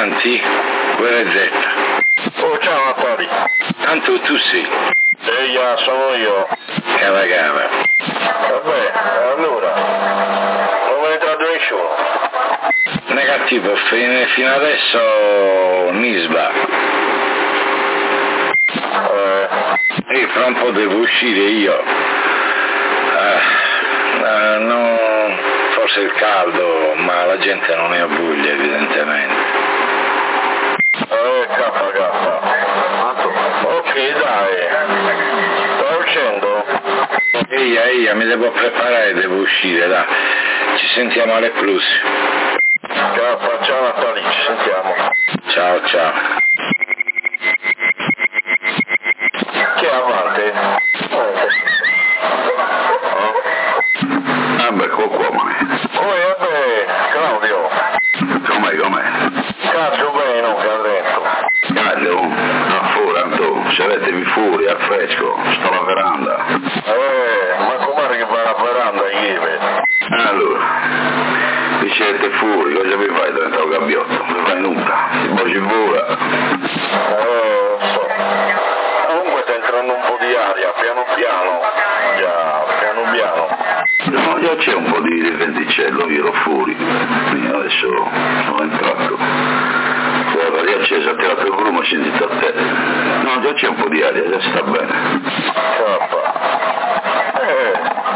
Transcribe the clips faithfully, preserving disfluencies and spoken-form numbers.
Avanti, Guerrezzetta. Oh, ciao Natali. Tanto tu sì. E io sono io. Cava cava. Vabbè, allora, non me ne tratta nessuno. Negativo, fino, fino adesso Nisba. Eh. E fra un po' devo uscire io. Eh, eh, no, forse il caldo, ma la gente non ne ha voglia evidentemente. Eh, kappa kappa. Ok, dai. Stai uscendo? Eia, eia, mi devo preparare, devo uscire, dai. Ci sentiamo alle plus. Kappa, ciao Natali, ci sentiamo. Ciao, ciao. Chi è avanti? Ah beh, qua qua, ma... Oh, e vabbè, Claudio. Com'è, com'è? Cazzo bene, non che dentro. Caglio, a fuori, Anto, sedetevi fuori, al fresco, sto alla veranda. Eh, ma com'è che va alla veranda, Ive? Allora, vi siete fuori, cosa vi fai dentro al gabbiotto? Vi fai nulla, si bocci vola. Eh, so. Comunque sta entrando un po' di aria, piano piano. Già, piano piano. No, già c'è un po' di venticello, io ero fuori, quindi adesso sono entrato. Guarda, riaccesa, ha tirato il volume, ho sentito a te. No, già c'è un po' di aria, già sta bene. Cappa. Eh,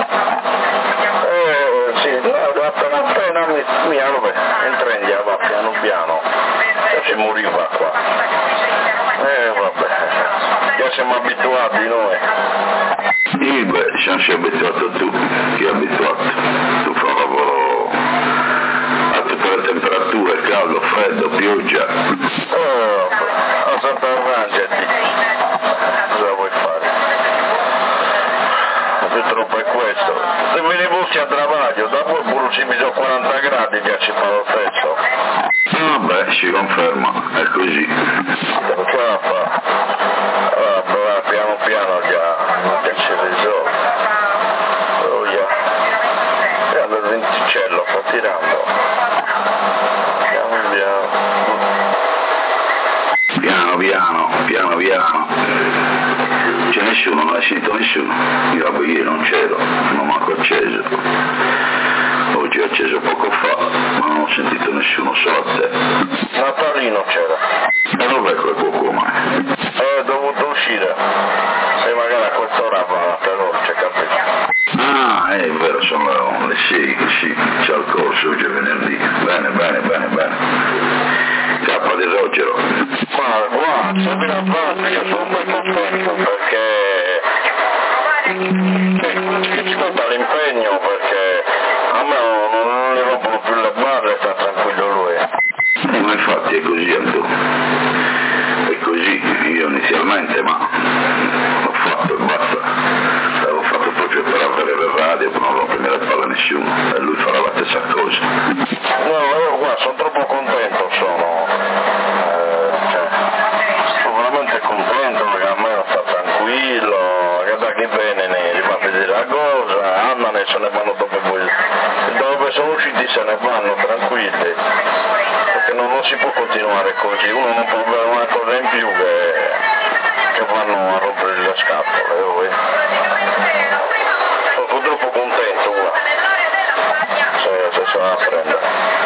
eh, sì, no, appena appena mi, mi allora, entra in va piano piano. E si moriva qua. Eh, vabbè. Già siamo abituati noi. Sì, beh, ci sei abituato tu, chi è abituato? Tu fai un lavoro a tutte le temperature, caldo, freddo, pioggia. Oh, a Santa Arrangiati. Cosa vuoi fare? Purtroppo è questo. Se me ne bussi a travaglio, dopo pure si mi sono quaranta gradi che ci fa lo stesso. Ah beh, si conferma, è così. Ce la fa. Allora, piano piano già, non che si risolve. Oh yeah. E allora il venticello sta tirando. Piano piano. Piano piano, piano piano. C'è nessuno, non hai sentito nessuno. Io vabbè, ieri non c'ero, non manco acceso. Oggi ho acceso poco fa, ma non ho sentito nessuno, solo a te. Natalino c'era. E dov'è quel cuoco mai? È dovuto uscire. E magari a quest'ora va la feroce, capito? Ah, è vero, sono le sei, sì, c'è il corso oggi è venerdì. Bene, bene, bene, bene. Cappa di Rogero. Ma guarda, se me la parte che sono molto contento perché eh, ci sta l'impegno perché a me non, non ne rompono più le barre e sta tranquillo lui. Eh, ma infatti è così, Anto. È così, io inizialmente, ma l'ho fatto e basta. L'avevo fatto proprio per avere le radio, per non rompere le palle a nessuno, e lui farà la stessa cosa. No, io qua sono troppo contento, sono. Eh, cioè, sono veramente contento perché a me sta tranquillo, che da che bene ne li fa vedere la cosa, andano e se ne vanno dopo voi. Dove sono usciti se ne vanno tranquilli. Perché non, non si può continuare così, uno non può avere una cosa in più che, che vanno a rompere le scatole. Oh, eh. Sono troppo contento qua. Se, se se la prende.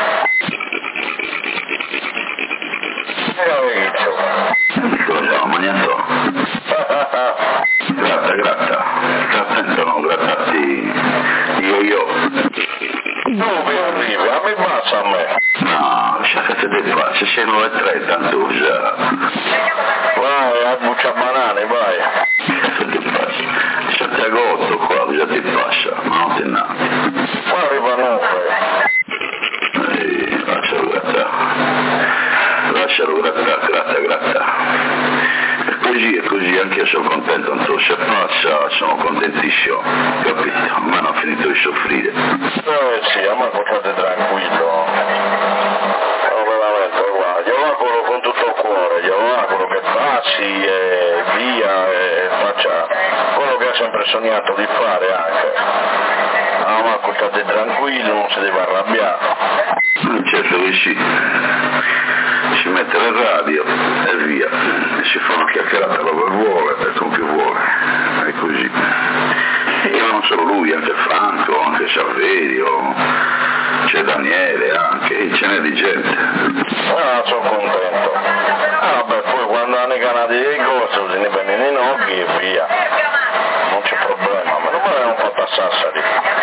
Cosa, maniato? Gratta, gratta. Gratta, no, grattati io, io. Dove arrivi? A me basta a me. No, lasciate di qua, se sei nove e tre, tanto usa. Vai, a buccia banane, vai. Che ti passa? sette agosto qua, cosa ti passa? Ma non ti innanzi. Qua arriva nove. Ehi, lascialo grattare. Lascialo grattare, gratta, gratta. È così, è così, anche io sono contento, Anto, se passa sono contentissimo, capito? A me non ho finito di soffrire. Eh sì, a me portate tranquillo. Oh, veramente, guarda, glielo auguro con tutto il cuore, glielo auguro che passi e via e faccia quello che ha sempre sognato di fare anche. Ah, ma portate tranquillo, non si deve arrabbiare. Certo che sì. si mette la radio e via, e si fa una chiacchierata dove vuole e con chi vuole, è così. E non solo lui, anche Franco, anche Saverio, c'è Daniele anche, e ce n'è di gente. Ah, sono contento. Ah, beh, poi quando hanno i canali dei corsi, ne vengono in occhi e via. Non c'è problema, ma non me l'hanno fatto a Sassari.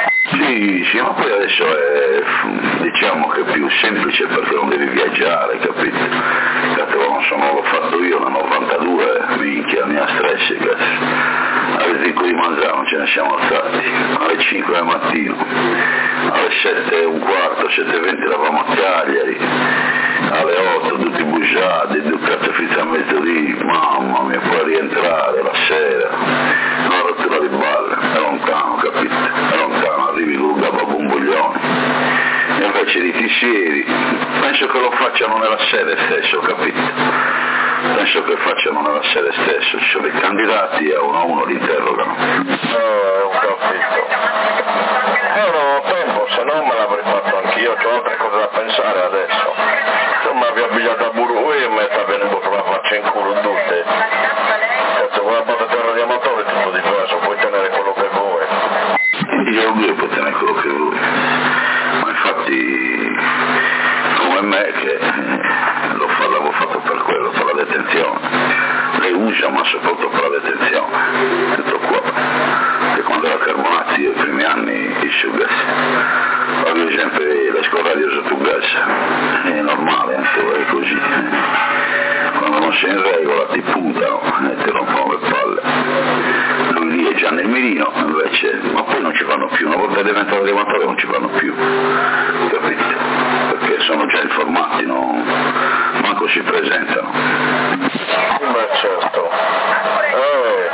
Sì, sì, ma poi adesso è, diciamo che è più semplice perché non devi viaggiare, capito? Cazzo, sono, l'ho fatto io nel novantadue, minchia, mi ha stress, cazzo. Alle cinque di Manzano ce ne siamo alzati, alle cinque del mattino, alle sette e un quarto, sette e venti eravamo a Cagliari, alle otto tutti bugiati, due cazzo fino a mezzodì, mamma mia, poi rientrare la sera, una rottura di balle, è lontano, capito? È lontano, arrivi con un gababomboglione. E invece di Tissieri, penso che lo facciano nella sede stesso, capito? Penso che facciano nella sede stesso, ci sono i candidati e uno a uno li interrogano. Eh, ho capito. Eh, non ho tempo, se no me l'avrei fatto anch'io, ho altre cose da pensare adesso. Se mi aveva abbigliato a Burui e mi sta venendo per la faccia in culo tutte. Cazzo, con la batteria di amatore è tutto diverso, puoi tenere quello che vuoi. Io lui può tenere quello che vuoi, ma infatti come me che lo fa, l'avevo fatto per quello, per la detenzione, le usa ma soprattutto per la detenzione, tutto qua, che quando era Carbonazzi io i primi anni il gas, avevo sempre le scorradio sotto gas, è normale anche è così, quando non sei in regola ti puntano e ti rompono le palle. Lui lì è già nel mirino invece, ma poi non ci vanno più, una volta diventato levatore non ci vanno più, capito? Perché sono già informati, no? Manco si presentano. Beh certo. Eh.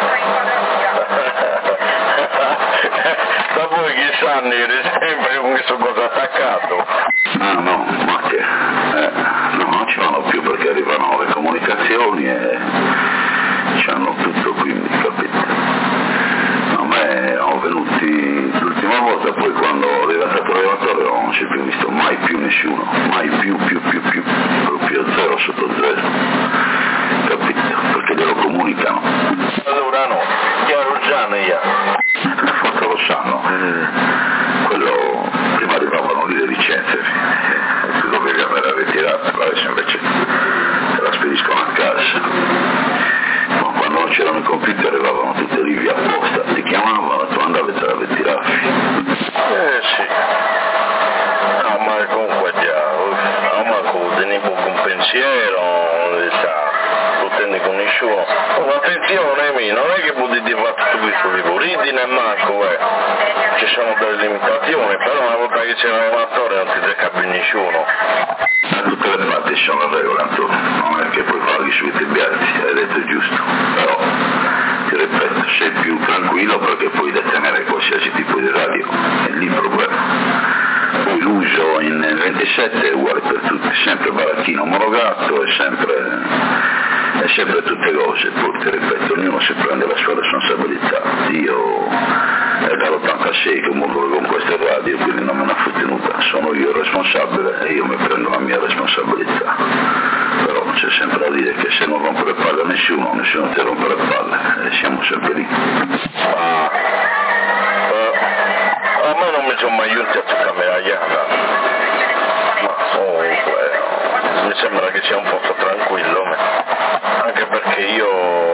Dopo dieci anni eri sempre con questo cosa attaccato. Ah no, ma che? Eh, no, non ci vanno più perché arrivano le comunicazioni e ci hanno tutto quindi, capito? A me erano venuti l'ultima volta, poi quando è diventato levatore non si è più visto mai più nessuno, mai più, più, più, più, proprio zero sotto zero, capito? Perché glielo comunicano. Allora no, chiaro già ne ha. Forse lo sanno, eh, quello prima arrivavano lì le licenze, eh, tu dovevi andare a ritirare, adesso invece te la spediscono a casa. Ma quando non c'erano i computer arrivavano tutte lì via apposta, ti chiamavano, tu andavi e te la ritiravi. Eh sì. No, ma comunque già, no, ma con un pensiero, tu tendi con nessuno. Oh, attenzione, mi, non è che potete fare tutto questo tipo, ridi né manco, eh. Ci sono delle limitazioni, però una volta che c'è un levatore non ti becca più nessuno. Da tutte le parti sono regole, Antonio, non è che poi parli sui bianchi, hai detto giusto, però ti ripeto, sei più tranquillo perché puoi detenere qualsiasi tipo di radio, è lì il problema. Poi l'uso in ventisette è uguale per tutti, sempre baracchino omologato, è sempre, è sempre tutte cose, poi ti ripeto, ognuno si prende la sua responsabilità. Io è dall'ottantasei che muovo con queste radio, quindi non me ne ha fottenuta, sono io il responsabile e io mi prendo la mia responsabilità. Però c'è sempre da dire che se non rompe le palle a nessuno, nessuno ti rompe le palle, e siamo sempre lì. Ah, eh, a me non mi sono mai giunti a tutta meravigliata, ma comunque mi sembra che sia un posto tranquillo, anche perché io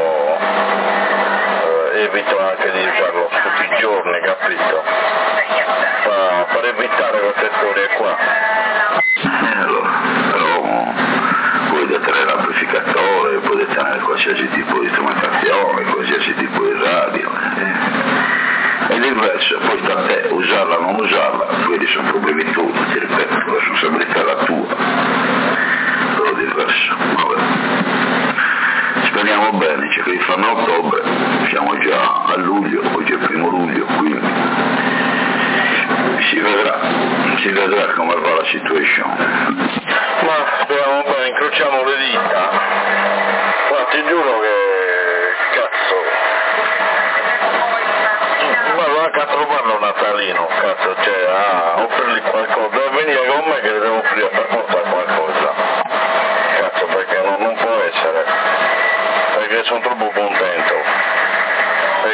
eh, evito anche di usarlo tutti i giorni, capito? Ma per evitare queste storie qua. Eh, allora, però puoi detenere l'amplificatore, puoi detenere qualsiasi tipo di strumentazione, qualsiasi tipo di radio. È diverso, poi sta a te usarla o non usarla, quelli sono problemi tuoi, ti ripeto, la responsabilità è la tua, però è diverso. Vabbè. Speriamo bene, c'è che li fanno a ottobre, siamo già a luglio, oggi è il primo luglio, quindi si vedrà, si vedrà come va la situation. Ma speriamo bene, incrociamo le dita. Ma ti giuro che cazzo. Guarda anche a trovarlo natalino, cazzo, cioè a offrirgli qualcosa, deve venire con me che le devo offrire per forza qualcosa. Cazzo.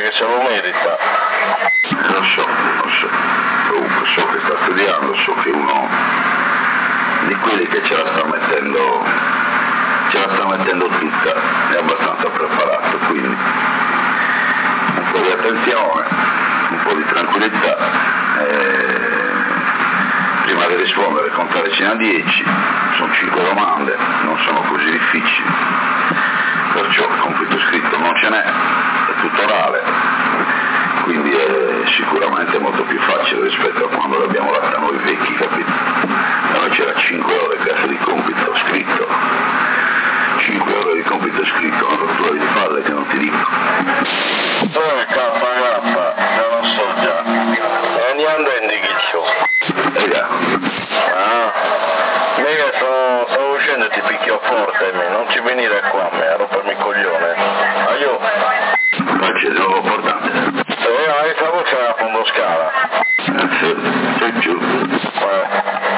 che se lo merita. Lo so, lo so, comunque so che sta studiando, so che uno di quelli che ce la sta mettendo, ce la sta mettendo tutta, è abbastanza preparato, quindi un po' di attenzione, un po' di tranquillità, e prima di rispondere contare fino a dieci, sono cinque domande, non sono così difficili, perciò il compito scritto non ce n'è, è tutto orale, quindi è sicuramente molto più facile rispetto a quando l'abbiamo fatta noi vecchi, capito? Da noi c'era cinque ore cazzo di compito scritto, cinque ore di compito scritto, una rottura di palle che non ti dico. Dove kappa kappa, non lo so già, e niente indichiccio. Raga. Ah, mica sto, stavo uscendo e ti picchio forte, me. Non ci venire qua a me, a rompermi il coglione. Aiuto. Ma c'è di nuovo importante. Eh, hai questa voce a fondo scala. Eh, sì, sei giù. Eh.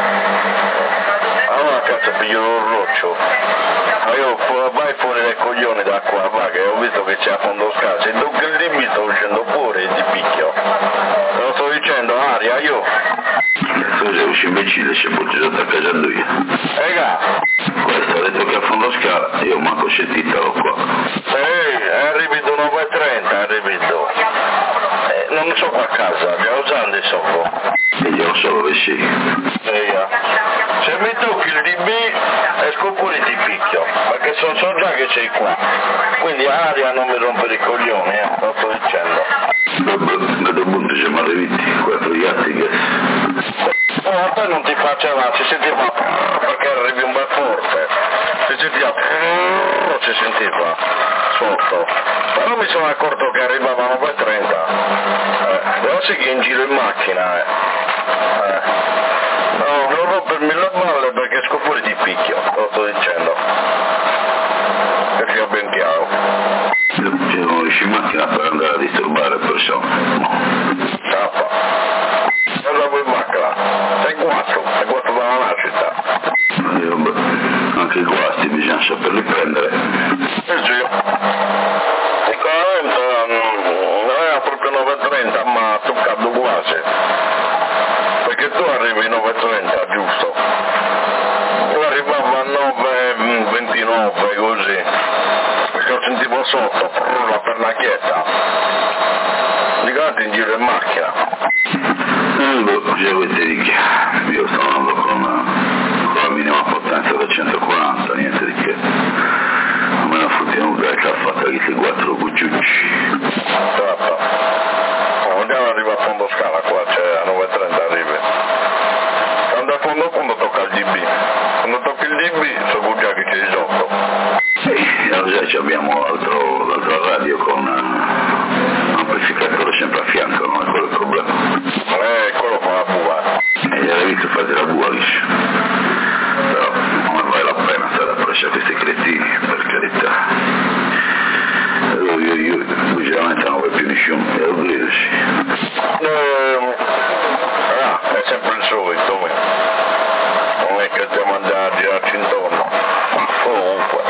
Allora cazzo piglio l'orroccio. Ma io fu- vai fuori dai coglioni da qua, va, che ho visto che c'è a fondo scala. Se tu che lì mi sto uscendo fuori e ti picchio. Te lo sto dicendo, aria, io. Tu sei un imbecille, ci puoi giocare a casa io. Ega. Questo ha detto che a fondo scala, io manco sentitelo qua. Ehi, è arrivato nove e trenta, è arrivato. Eh, non so qua a casa, già usando il sopra. E io non so dove sei. Eia. Se mi tocchi il D B, esco fuori ti picchio, perché so, so già che sei qua. Quindi aria non mi rompere i coglioni, eh, lo sto dicendo. Vedo punto c'è male vitti, quattro gatti che... Oh, a te non ti faceva, si sentiva perché arrivi un bel forte. Si sentiva si sentiva sotto. Però mi sono accorto che arrivava a nove e trenta. Eh, devo seguire in giro in macchina, eh. eh. No, non rompermi le balle perché esco fuori di picchio, lo sto dicendo. Che sia ben chiaro. Io non riesci in macchina per andare a disturbare persone. Tappa. Cosa vuoi in macchina? Sei quattro, sei quattro dalla nascita. Io, beh, anche i guasti bisogna saperli prendere. Eh sì. Sicuramente non era proprio nove e trenta, ma ha toccato quasi. Perché tu arrivi a nove e trenta, giusto? Io arrivavo a nove e ventinove, così. Perché lo sentivo sotto, la pernacchietta. Gigante in giro in macchina. Io ti dico, io sto andando con, con la minima potenza da centoquaranta, niente di che. Non me ne fotti nulla che ha fatto questi quattro cucciucci. Tappa. Andiamo ad arrivare a fondo scala qua, c'è a nove e trenta arrivi. Quando a fondo quando tocca il D B. Quando tocca il D B so già che c'è sotto. E allora già abbiamo l'altro, l'altra radio con uh, un amplificatore sempre a fianco, non è quello il problema. Eh, quello fa la bua. E gli avevi visto fare la bua liscia. Però non vale la pena stare appresso a questi cretini, per carità. Io, io, io sinceramente non vedo più nessuno, devo dirci. Eh, ah, è sempre il solito, eh. Non è che stiamo andando a girarci intorno. Ma comunque.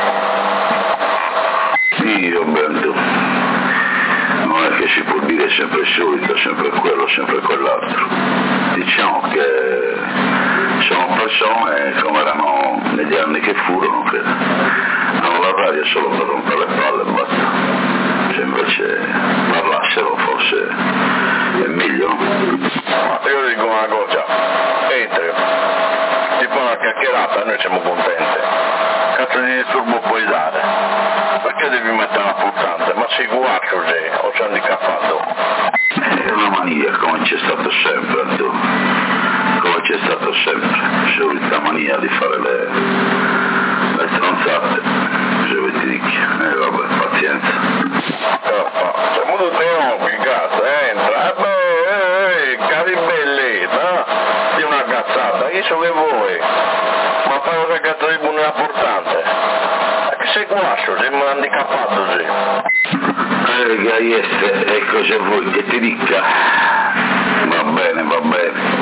Io Bento, non è che si può dire sempre il solito, sempre quello, sempre quell'altro. Diciamo che sono persone come erano negli anni che furono, che hanno la radio solo per rompere le palle e basta. Se invece parlassero forse è meglio. Ma io dico una cosa, entri, ti fa una chiacchierata e noi siamo contenti. Cazzo di disturbo puoi dare? Perché devi mettere una pulsante? Ma sei guaccio sei, o sei handicappato? È una mania come c'è stato sempre, tu. Come c'è stato sempre, solita mania di fare le, le stronzate. Se ti dico, eh vabbè, pazienza. C'è molto tempo, che cazzo, entra, e beh, eh, caribelli, no? Di una cazzata, io so che vuoi, ma fai una cazzo di buona importante. Ma che sei guascio, sei handicappato, sì. Eh, Gaiesse, e cosa vuoi che ti dica? Va bene, va bene.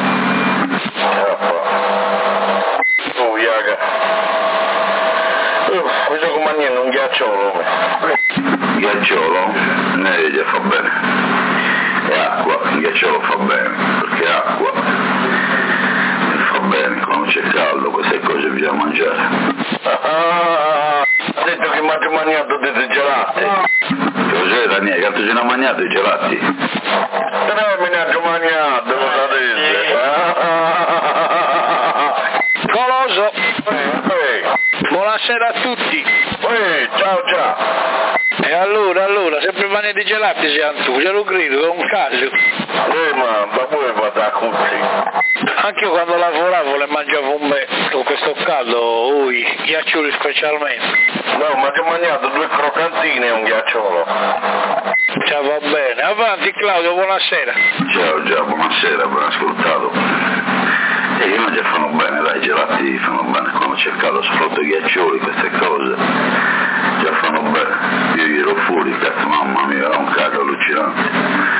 Oh, Iaga. Uh, vedo come niente un ghiacciolo. Ghiacciolo? Eh, gli fa bene. ghiacciolo fa bene, perché acqua e fa bene, quando c'è caldo queste cose bisogna mangiare. Ah, ha detto che mi ha mangiato dei gelati. Cos'è Daniele, che tu sei mangiato i gelati? Tre me ne ha mangiato, cosa dice? Coloso, Ehi, buonasera a tutti. ehi, ciao ciao. E allora, allora, sempre mani di gelati siamo tu, ce lo credo, è un caldo. Eh ma, ma poi vado a cucci. Anche io quando lavoravo le mangiavo un bel, con questo caldo, ui, ghiaccioli specialmente. No, ma ti ho mangiato due croccantine e un ghiacciolo. Ciao, va bene. Avanti Claudio, buonasera. Ciao, già, buonasera, ben ascoltato. E io non ci fanno bene, dai, i gelati fanno bene quando c'è caldo, soprattutto i ghiaccioli, queste cose, già fanno bene. Io gli ero fuori, cazzo, mamma mia, era un caldo allucinante,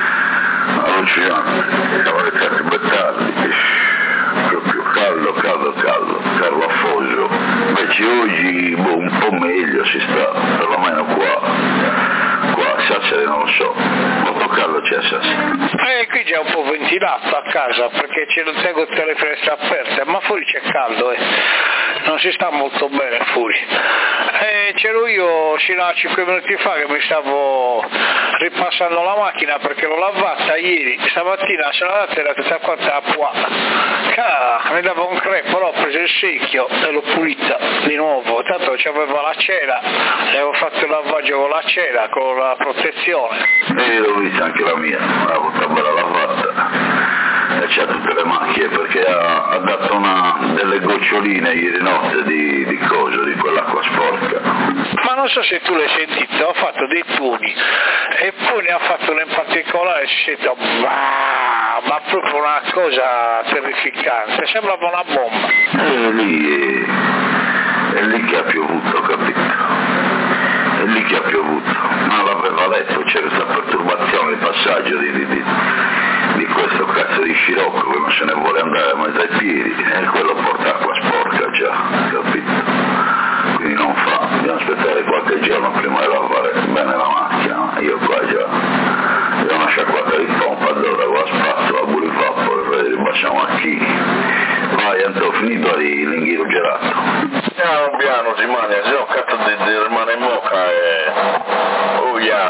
allucinante, siamo restati bettardi, proprio caldo, caldo, caldo, caldo affoso. Invece oggi, boh, un po' meglio si sta, perlomeno qua. Qua a Sassari non lo so, molto caldo c'è a Sassari. Eh, qui c'è un po' ventilato a casa perché ce lo tengo tutte le finestre aperte, ma fuori c'è caldo, eh. Non si sta molto bene fuori. Eh, c'ero io fino a cinque minuti fa che mi stavo ripassando la macchina perché l'ho lavata ieri, stamattina sono andata e era tutta quanta acqua. Ah, mi dava un crepo, l'ho preso il secchio e l'ho pulita di nuovo, tanto c'aveva la cera, le avevo fatto il lavaggio con la cera, con la protezione. E l'ho vista anche la mia, l'ha avuta bella lavata. E c'ha tutte le macchie perché ha, ha dato una, delle goccioline ieri notte di, di coso, di quell'acqua sporca. Ma non so se tu l'hai sentito, ho fatto dei puni e poi ne ha fatto uno in particolare, si sente ma, ma proprio una cosa terrificante, sembrava una bomba. E lì è, è lì che ha piovuto, capito? È lì che ha piovuto, non l'aveva letto, c'era questa perturbazione, il passaggio di, di, di, di questo cazzo di scirocco che non se ne vuole andare a mezzo ai piedi e quello porta acqua sporca già, capito? Quindi non fa, bisogna aspettare qualche giorno prima di lavare bene la macchina, io qua già ho una sciacquata di pompa, allora con la spazzola, burifappo, e ribasciamo a chi. Vai, Anto, finito di l'inghiro gelato. Piano piano si mangia, se no cazzo di, di rimane in bocca e... Oh yeah.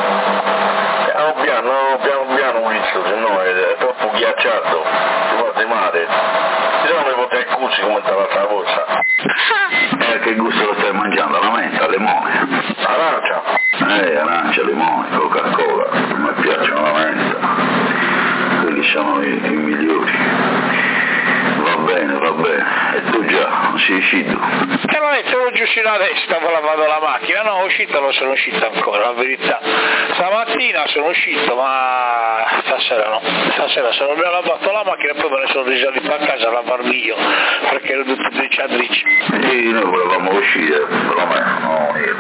Piano piano, piano piano Wilson, se no è, è troppo ghiacciato, si può male. Se no mi potete cucci come sta l'altra volta. Eh, che gusto lo stai mangiando? La menta, limone? Arancia. Eh, arancia, limone, Coca-Cola, a me piacciono la menta, quelli sono i, i migliori. Va bene, va bene, e tu già, non sei uscito? E l'ho detto giù sulla destra, poi lavando la macchina, no, uscito non sono uscito ancora, la verità. Stamattina sono uscito, ma stasera no, stasera sono ho lavato la macchina e poi me ne sono risalito a casa a lavarmi io, perché ero tutte briciatrici. Sì, noi volevamo uscire, perlomeno, no, io.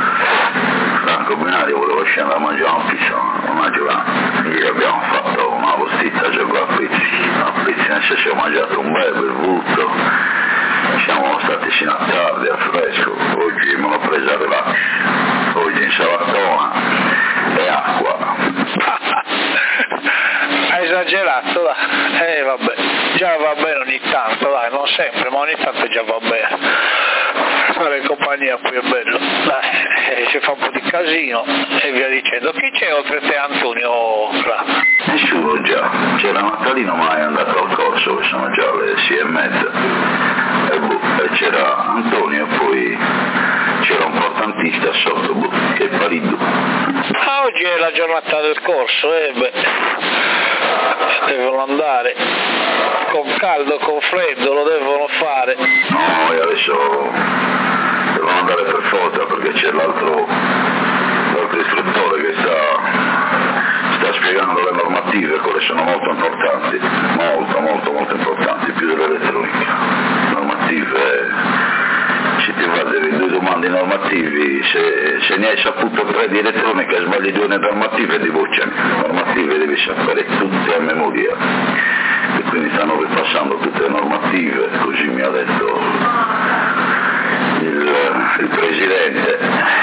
Franco Binario volevo scendere a mangiare un pizza, una giornata. Ieri abbiamo fatto una postita già qua a pizzi, a pizzi nel senso che ho mangiato un bel bevuto, siamo stati fino a tardi al fresco, oggi me l'ho presa a relax, oggi insalatona e acqua. Hai esagerato, dai, eh vabbè, già va bene ogni tanto, dai, non sempre, ma ogni tanto già va bene. Fare compagnia qui è bello, dai, eh, si fa un po' di casino e via dicendo. Chi c'è oltre te Antonio? Fra? Nessuno già, c'era Natalino ma è andato al corso, che sono già le sei e mezza, e, boh, e c'era Antonio e poi c'era un portantista sotto, boh, che è Pariddu. Ah, oggi è la giornata del corso, eh beh, devono andare, con caldo, con freddo, lo devono fare. No, e adesso devono andare per forza perché c'è l'altro, l'altro istruttore che sta, sta spiegando le normative, quelle sono molto importanti, molto molto molto importanti, più dell'elettronica. Normative, se ti fa delle due domande normativi, se, se ne hai saputo tre di elettronica e sbagli due normative ti bocciano. Normative devi sapere tutte a memoria. E quindi stanno ripassando tutte le normative, così mi ha detto il, il presidente, e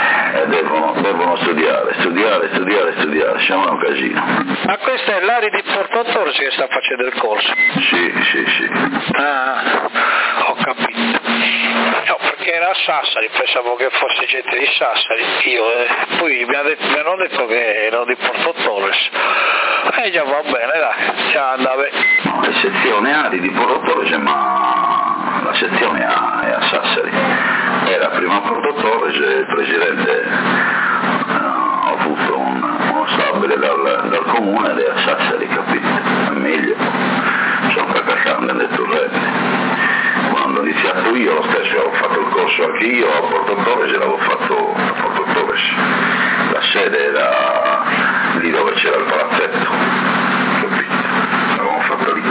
Eh, devono, devono studiare, studiare, studiare, studiare, siamo un casino. Ma questo è l'Ari di Porto Torres che sta facendo il corso? Sì, sì, sì. Ah, ho capito. No, perché era a Sassari, pensavo che fosse gente di Sassari, io, eh, poi mi, ha detto, mi hanno detto che ero di Porto Torres. E eh, già va bene, dai, già andava. No, è sezione Ari di Porto Torres, ma la sezione A è a Sassari. Era prima a Porto Torres e il presidente uh, ha avuto un, uno stabile dal, dal comune ed è a Sassari, capito? È meglio. Sono cacacando nel torrente. Quando ho iniziato io, lo stesso avevo fatto il corso anche io a Porto Torres e l'avevo fatto a Porto Torres. La sede era lì dove c'era il palazzetto, capito? L'avevamo fatto lì.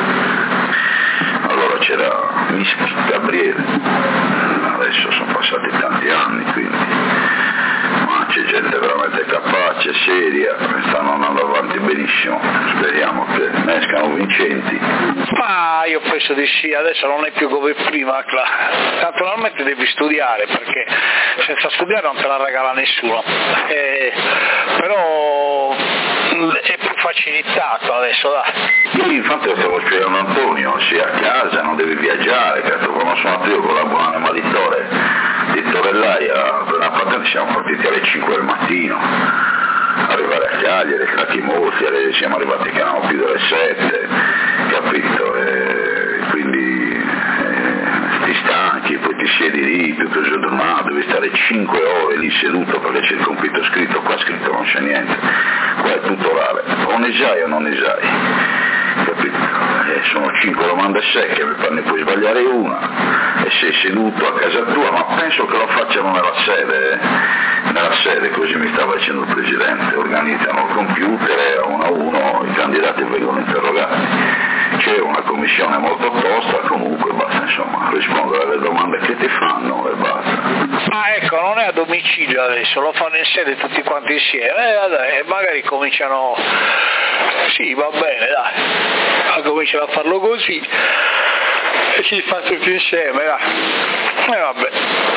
Allora c'era Mischi, Gabriele, adesso sono passati tanti anni, quindi ma c'è gente veramente capace, seria, stanno andando avanti benissimo, speriamo che ne escano vincenti. Ma io penso di sì, adesso non è più come prima, naturalmente devi studiare perché senza studiare non te la regala nessuno, eh, però è più facilitato adesso, dai. Io infatti lo stavo spiegando a Antonio, sei a casa, non devi viaggiare, cazzo, quando sono andato io con la buonanima di Tore, di Torellaia, per la patente siamo partiti alle cinque del mattino, arrivare a Cagliari, Cracchi Molti, siamo arrivati che erano più delle sette, capito? E quindi eh, ti stanchi, poi ti siedi lì tutto il giorno, devi stare cinque ore lì seduto perché c'è il compito scritto, qua scritto non c'è niente, qua è tutto orale, o ne sai o non ne sai, capito? E sono cinque domande secche, ne puoi sbagliare una e sei seduto a casa tua, ma penso che lo facciano nella sede, eh? nella sede, così mi stava dicendo il presidente, organizzano il computer e a uno a uno i candidati vengono interrogati. C'è una commissione molto tosta, comunque basta insomma rispondere alle domande che ti fanno e basta. Ah ecco, non è a domicilio adesso, lo fanno in sede tutti quanti insieme, eh, dai, magari cominciano, sì va bene dai, cominciano a farlo così e si fa tutti insieme, dai, e vabbè.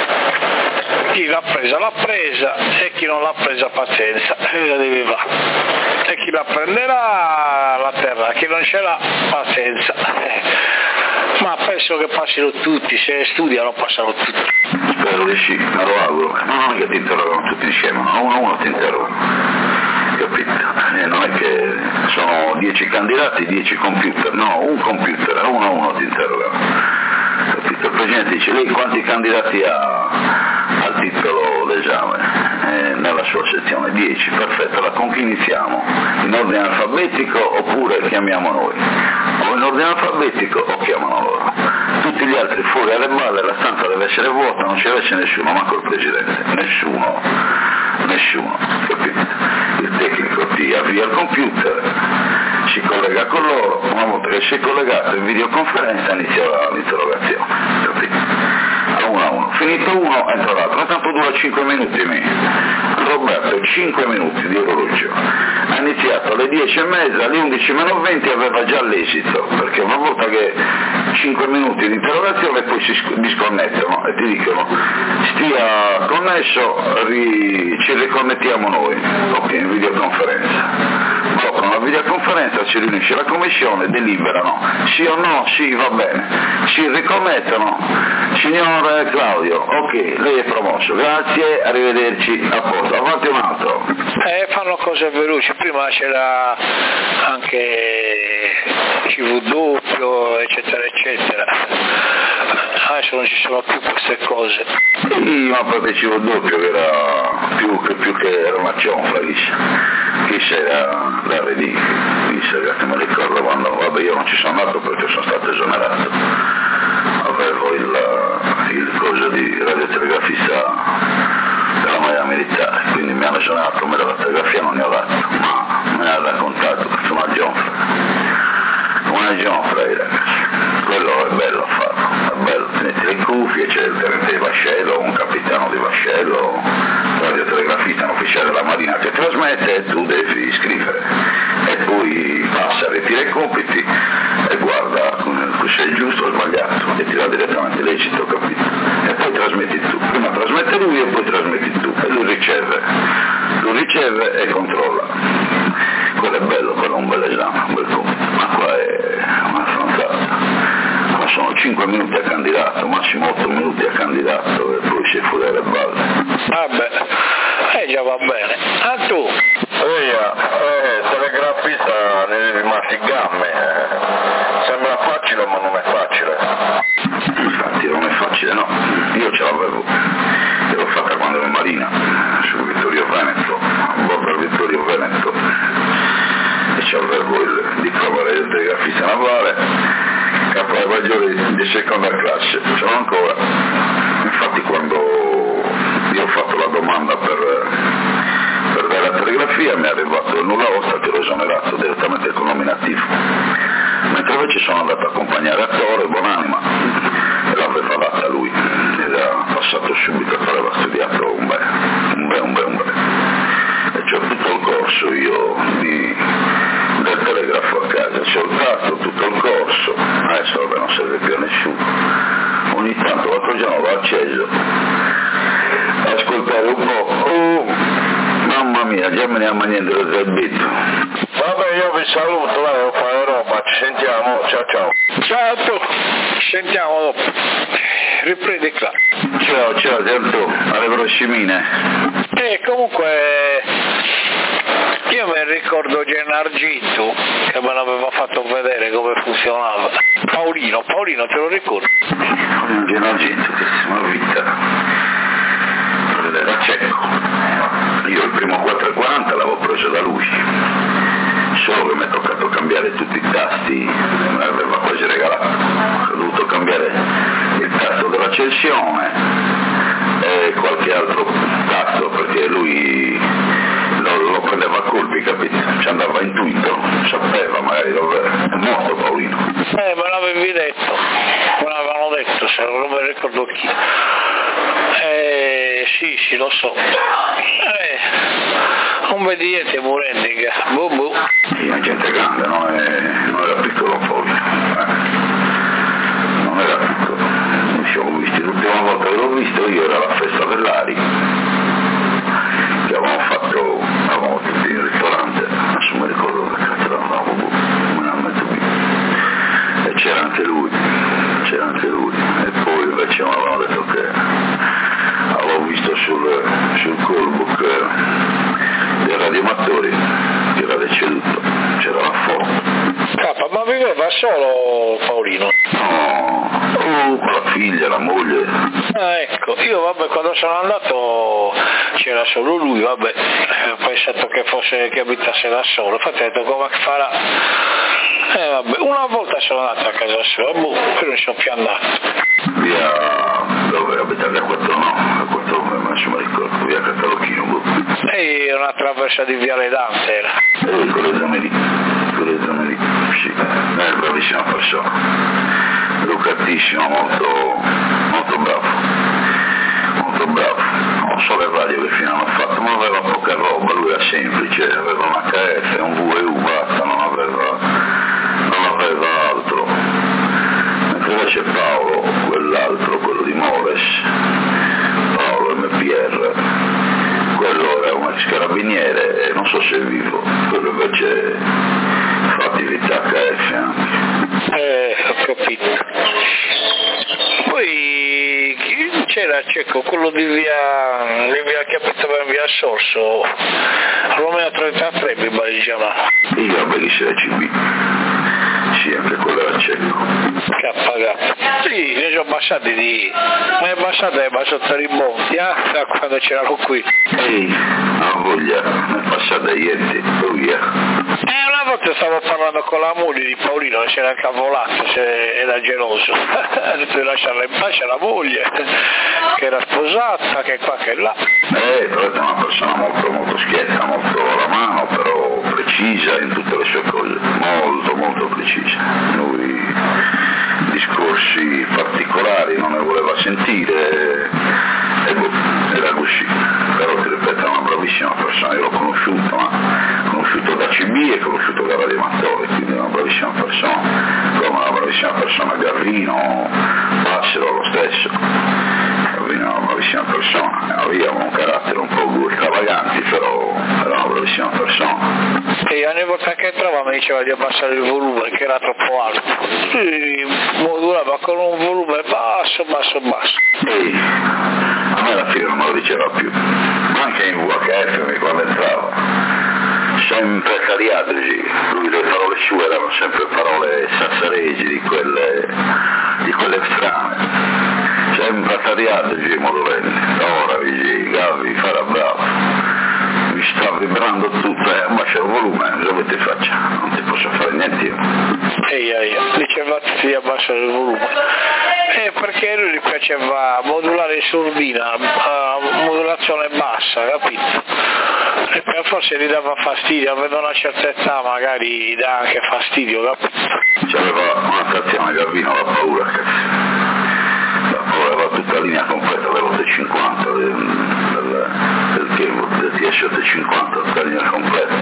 Chi l'ha presa l'ha presa e chi non l'ha presa pazienza, e la deve va. E chi la prenderà la terrà, chi non ce l'ha pazienza. Ma penso che passino tutti, se studiano passano tutti. Spero di sì, me lo auguro, ma non è che ti interrogano tutti insieme, no? Uno a uno ti interrogano, capito? E non è che sono dieci candidati, dieci computer, no, un computer, uno a uno ti interrogano, capito? Il presidente dice, lei quanti candidati ha al titolo d'esame? Eh, nella sua sezione, dieci, perfetto, la con chi iniziamo? In ordine alfabetico oppure chiamiamo noi? O in ordine alfabetico o chiamano loro? Tutti gli altri fuori alle balle, la stanza deve essere vuota, non ci deve essere nessuno, manco il presidente, nessuno, nessuno, capito? Il tecnico ti avvia il computer, si collega con loro, una volta che si è collegato in videoconferenza inizia l'interrogazione, capito? A uno a uno, finito uno entra l'altro, ma tanto dura cinque minuti meno. Roberto cinque minuti di orologio, ha iniziato alle dieci e mezza, alle undici meno venti aveva già l'esito, perché una volta che cinque minuti di interrogazione poi si disconnettono e ti dicono stia connesso, ri... ci riconnettiamo noi, ok, in videoconferenza. Dopo una videoconferenza si riunisce la commissione, deliberano, sì o no, sì va bene, si riconnettono, signor Claudio, ok, lei è promosso, grazie, arrivederci, a posto, avanti un altro. Eh, fanno cose veloci, prima c'era anche C V doppio, eccetera, eccetera, adesso non ci sono più queste cose. Sì, ma perché C V doppio era più che, più che era una cionfla, chi c'era l'R D, che mi ricordo quando, vabbè io non ci sono andato perché sono stato esonerato, avevo il, il coso di radiotelegrafista della Marina Militare, quindi mi hanno esonerato, me la telegrafia non ne ho dato, ma me l'ha raccontato perché una cionfla, una cionfla ragazzi, quello è bello a farlo, è bello, metti le cuffie, c'è il tenente di vascello, un capitano di vascello, radiotelegrafista, un ufficiale della Marina che trasmette e tu devi scrivere e poi passa, ritira i compiti e guarda se è giusto o sbagliato e ti dà direttamente l'esito, capito? E poi trasmetti tu, prima trasmette lui e poi trasmetti tu e lui riceve minuti a candidato, massimo otto minuti a candidato e poi si è fuori dalle balle. Vabbè, eh già va bene. Ah tu? Eia, eh, telegrafista ne devi rimasti gamme, eh. Sembra facile ma non è facile. Infatti non è facile, no, io ce l'avevo, l'ho fatta quando ero in Marina, su Vittorio Veneto, a bordo del Vittorio Veneto, e ci avevo il diploma del telegrafista navale, capo ai maggiori di seconda classe, ce l'ho ancora. Infatti quando io ho fatto la domanda per, per dare la telegrafia mi è arrivato il nulla osta che ero esonerato direttamente con nominativo, mentre invece sono andato a accompagnare attore Bonanima e l'aveva data lui, ed era passato subito, aveva studiato un bel, un bel, un bel, un bel. E c'ho tutto il corso io di, del telegrafo a casa, c'ho dato tutto il corso, adesso vabbè non serve più a nessuno, ogni tanto l'altro giorno l'ho acceso, a ascoltare un po', oh, mamma mia, già me ne ha mangiato lo zerbito. Vabbè, io vi saluto, eh, devo fare roba, ci sentiamo, ciao ciao. Ciao a tu, ci sentiamo dopo. Riprendi qua. Ciao, ciao, Gerto, alle prossimine. E comunque io mi ricordo Gennargito che me l'aveva fatto vedere come funzionava. Paolino, Paolino te lo ricordi? Paolino Gennargito, che si chiama vita. Era cieco. Io il primo quattro e quaranta l'avevo preso da lui, solo che mi è toccato cambiare tutti i tasti, me l'aveva quasi regalato, ho dovuto cambiare il tasto dell'accensione e qualche altro tasto perché lui lo, lo prendeva a colpi, capito? Ci andava intuito, sapeva magari dove è morto Paolino. Eh, me l'avevi detto, me l'avevano detto, se non mi ricordo chi. Eh, sì, sì, lo so. Eh, non vedi niente Murendiga, boh boh. Sì, è gente grande, non, è, non era piccolo Paolino, eh. Non era piccolo. Ci siamo visti, l'ultima volta che l'ho visto io era alla festa dell'Ari, che avevamo fatto, avevamo tutti in ristorante, adesso mi ricordo dove cazzo eravamo, boh, me ne metto qui. E c'era anche lui, c'era anche lui. E poi invece mi avevano detto che avevo visto sul, sul callbook dei radioamatori che era deceduto, c'era la foto. Capa, ma viveva solo Paolino? No, oh, con la figlia, la moglie. Ah, ecco, io vabbè quando sono andato c'era solo lui, vabbè, ho pensato che fosse che abitasse da solo, infatti ho detto come farà? Eh vabbè, una volta sono andato a casa sua, boh, poi non sono più andato. Via, dove abitava a quattro no, a quattro non mi ricordo, via Catalocchino, boh. E una traversa di Viale Dante era. E con l'esame lì, con l'esame lì, sì, è bravissima persona, educatissimo, molto, molto bravo, molto bravo. Non so le radio che fino hanno fatto, ma aveva poca roba, lui era semplice, aveva una H F, un V E U, basta, non aveva, non aveva altro. Mentre invece Paolo, quell'altro, quello di Moles, Paolo M P R, quello era un ex carabiniere e non so se è vivo, quello invece fa attività H F anche. Eh, ho capito. Poi c'era Cecco, quello di via, di via che abitava in via Sorso, Romeo trentatré mi pare si chiamava. Io vabbè che c'era C B. Sì, anche quello era Cecco. Che ha pagato. Sì, ne sono passati di. Ma è passata è passata Rimonti, eh? Da quando c'erano qui. Ehi, ha voglia, è passata ieri, poi via. Eh, una volta stavo parlando con la moglie di Paolino che si era incavolato, se era geloso. Ha detto di lasciarla in pace la moglie, che era sposata, che qua che là. Eh, però è una persona molto molto schietta, molto alla mano, però precisa in tutte le sue cose, molto molto precisa. Lui discorsi particolari non ne voleva sentire, e boh, era così. Però ti ripeto, è una bravissima persona, io l'ho conosciuto, ma conosciuto da C B e conosciuto da radioamatore, quindi è una bravissima persona, come una bravissima persona Garrino, Passero lo stesso. Garrino è una bravissima persona, aveva un carattere un po' extravagante, però era una bravissima persona. E E ogni volta che entrava mi diceva di abbassare il volume, che era troppo alto. Lui modulava con un volume basso, basso, basso. Ehi, a me alla fine non me lo diceva più, anche in V H F quando entrava, sempre cariatri, lui le parole sue erano sempre parole sassaresi, di quelle, di quelle strane, sempre cariatri modulenni, ora vi gavi, farà bravo, mi sta vibrando tutto, eh, ma c'è un volume, dove ti faccia, non ti posso fare niente io. Ehi, ehi, diceva di abbassare il volume. Eh, perché a lui gli piaceva modulare in sordina, a modulazione bassa, capito? E per forse gli dava fastidio, avendo una certa età magari dà anche fastidio, capito? C'aveva una stazione Garbino, la paura, cazzo. La paura aveva tutta la linea completa dell'ottocentocinquanta, del, del, del cable, del T S ottocentocinquanta, tutta la linea completa.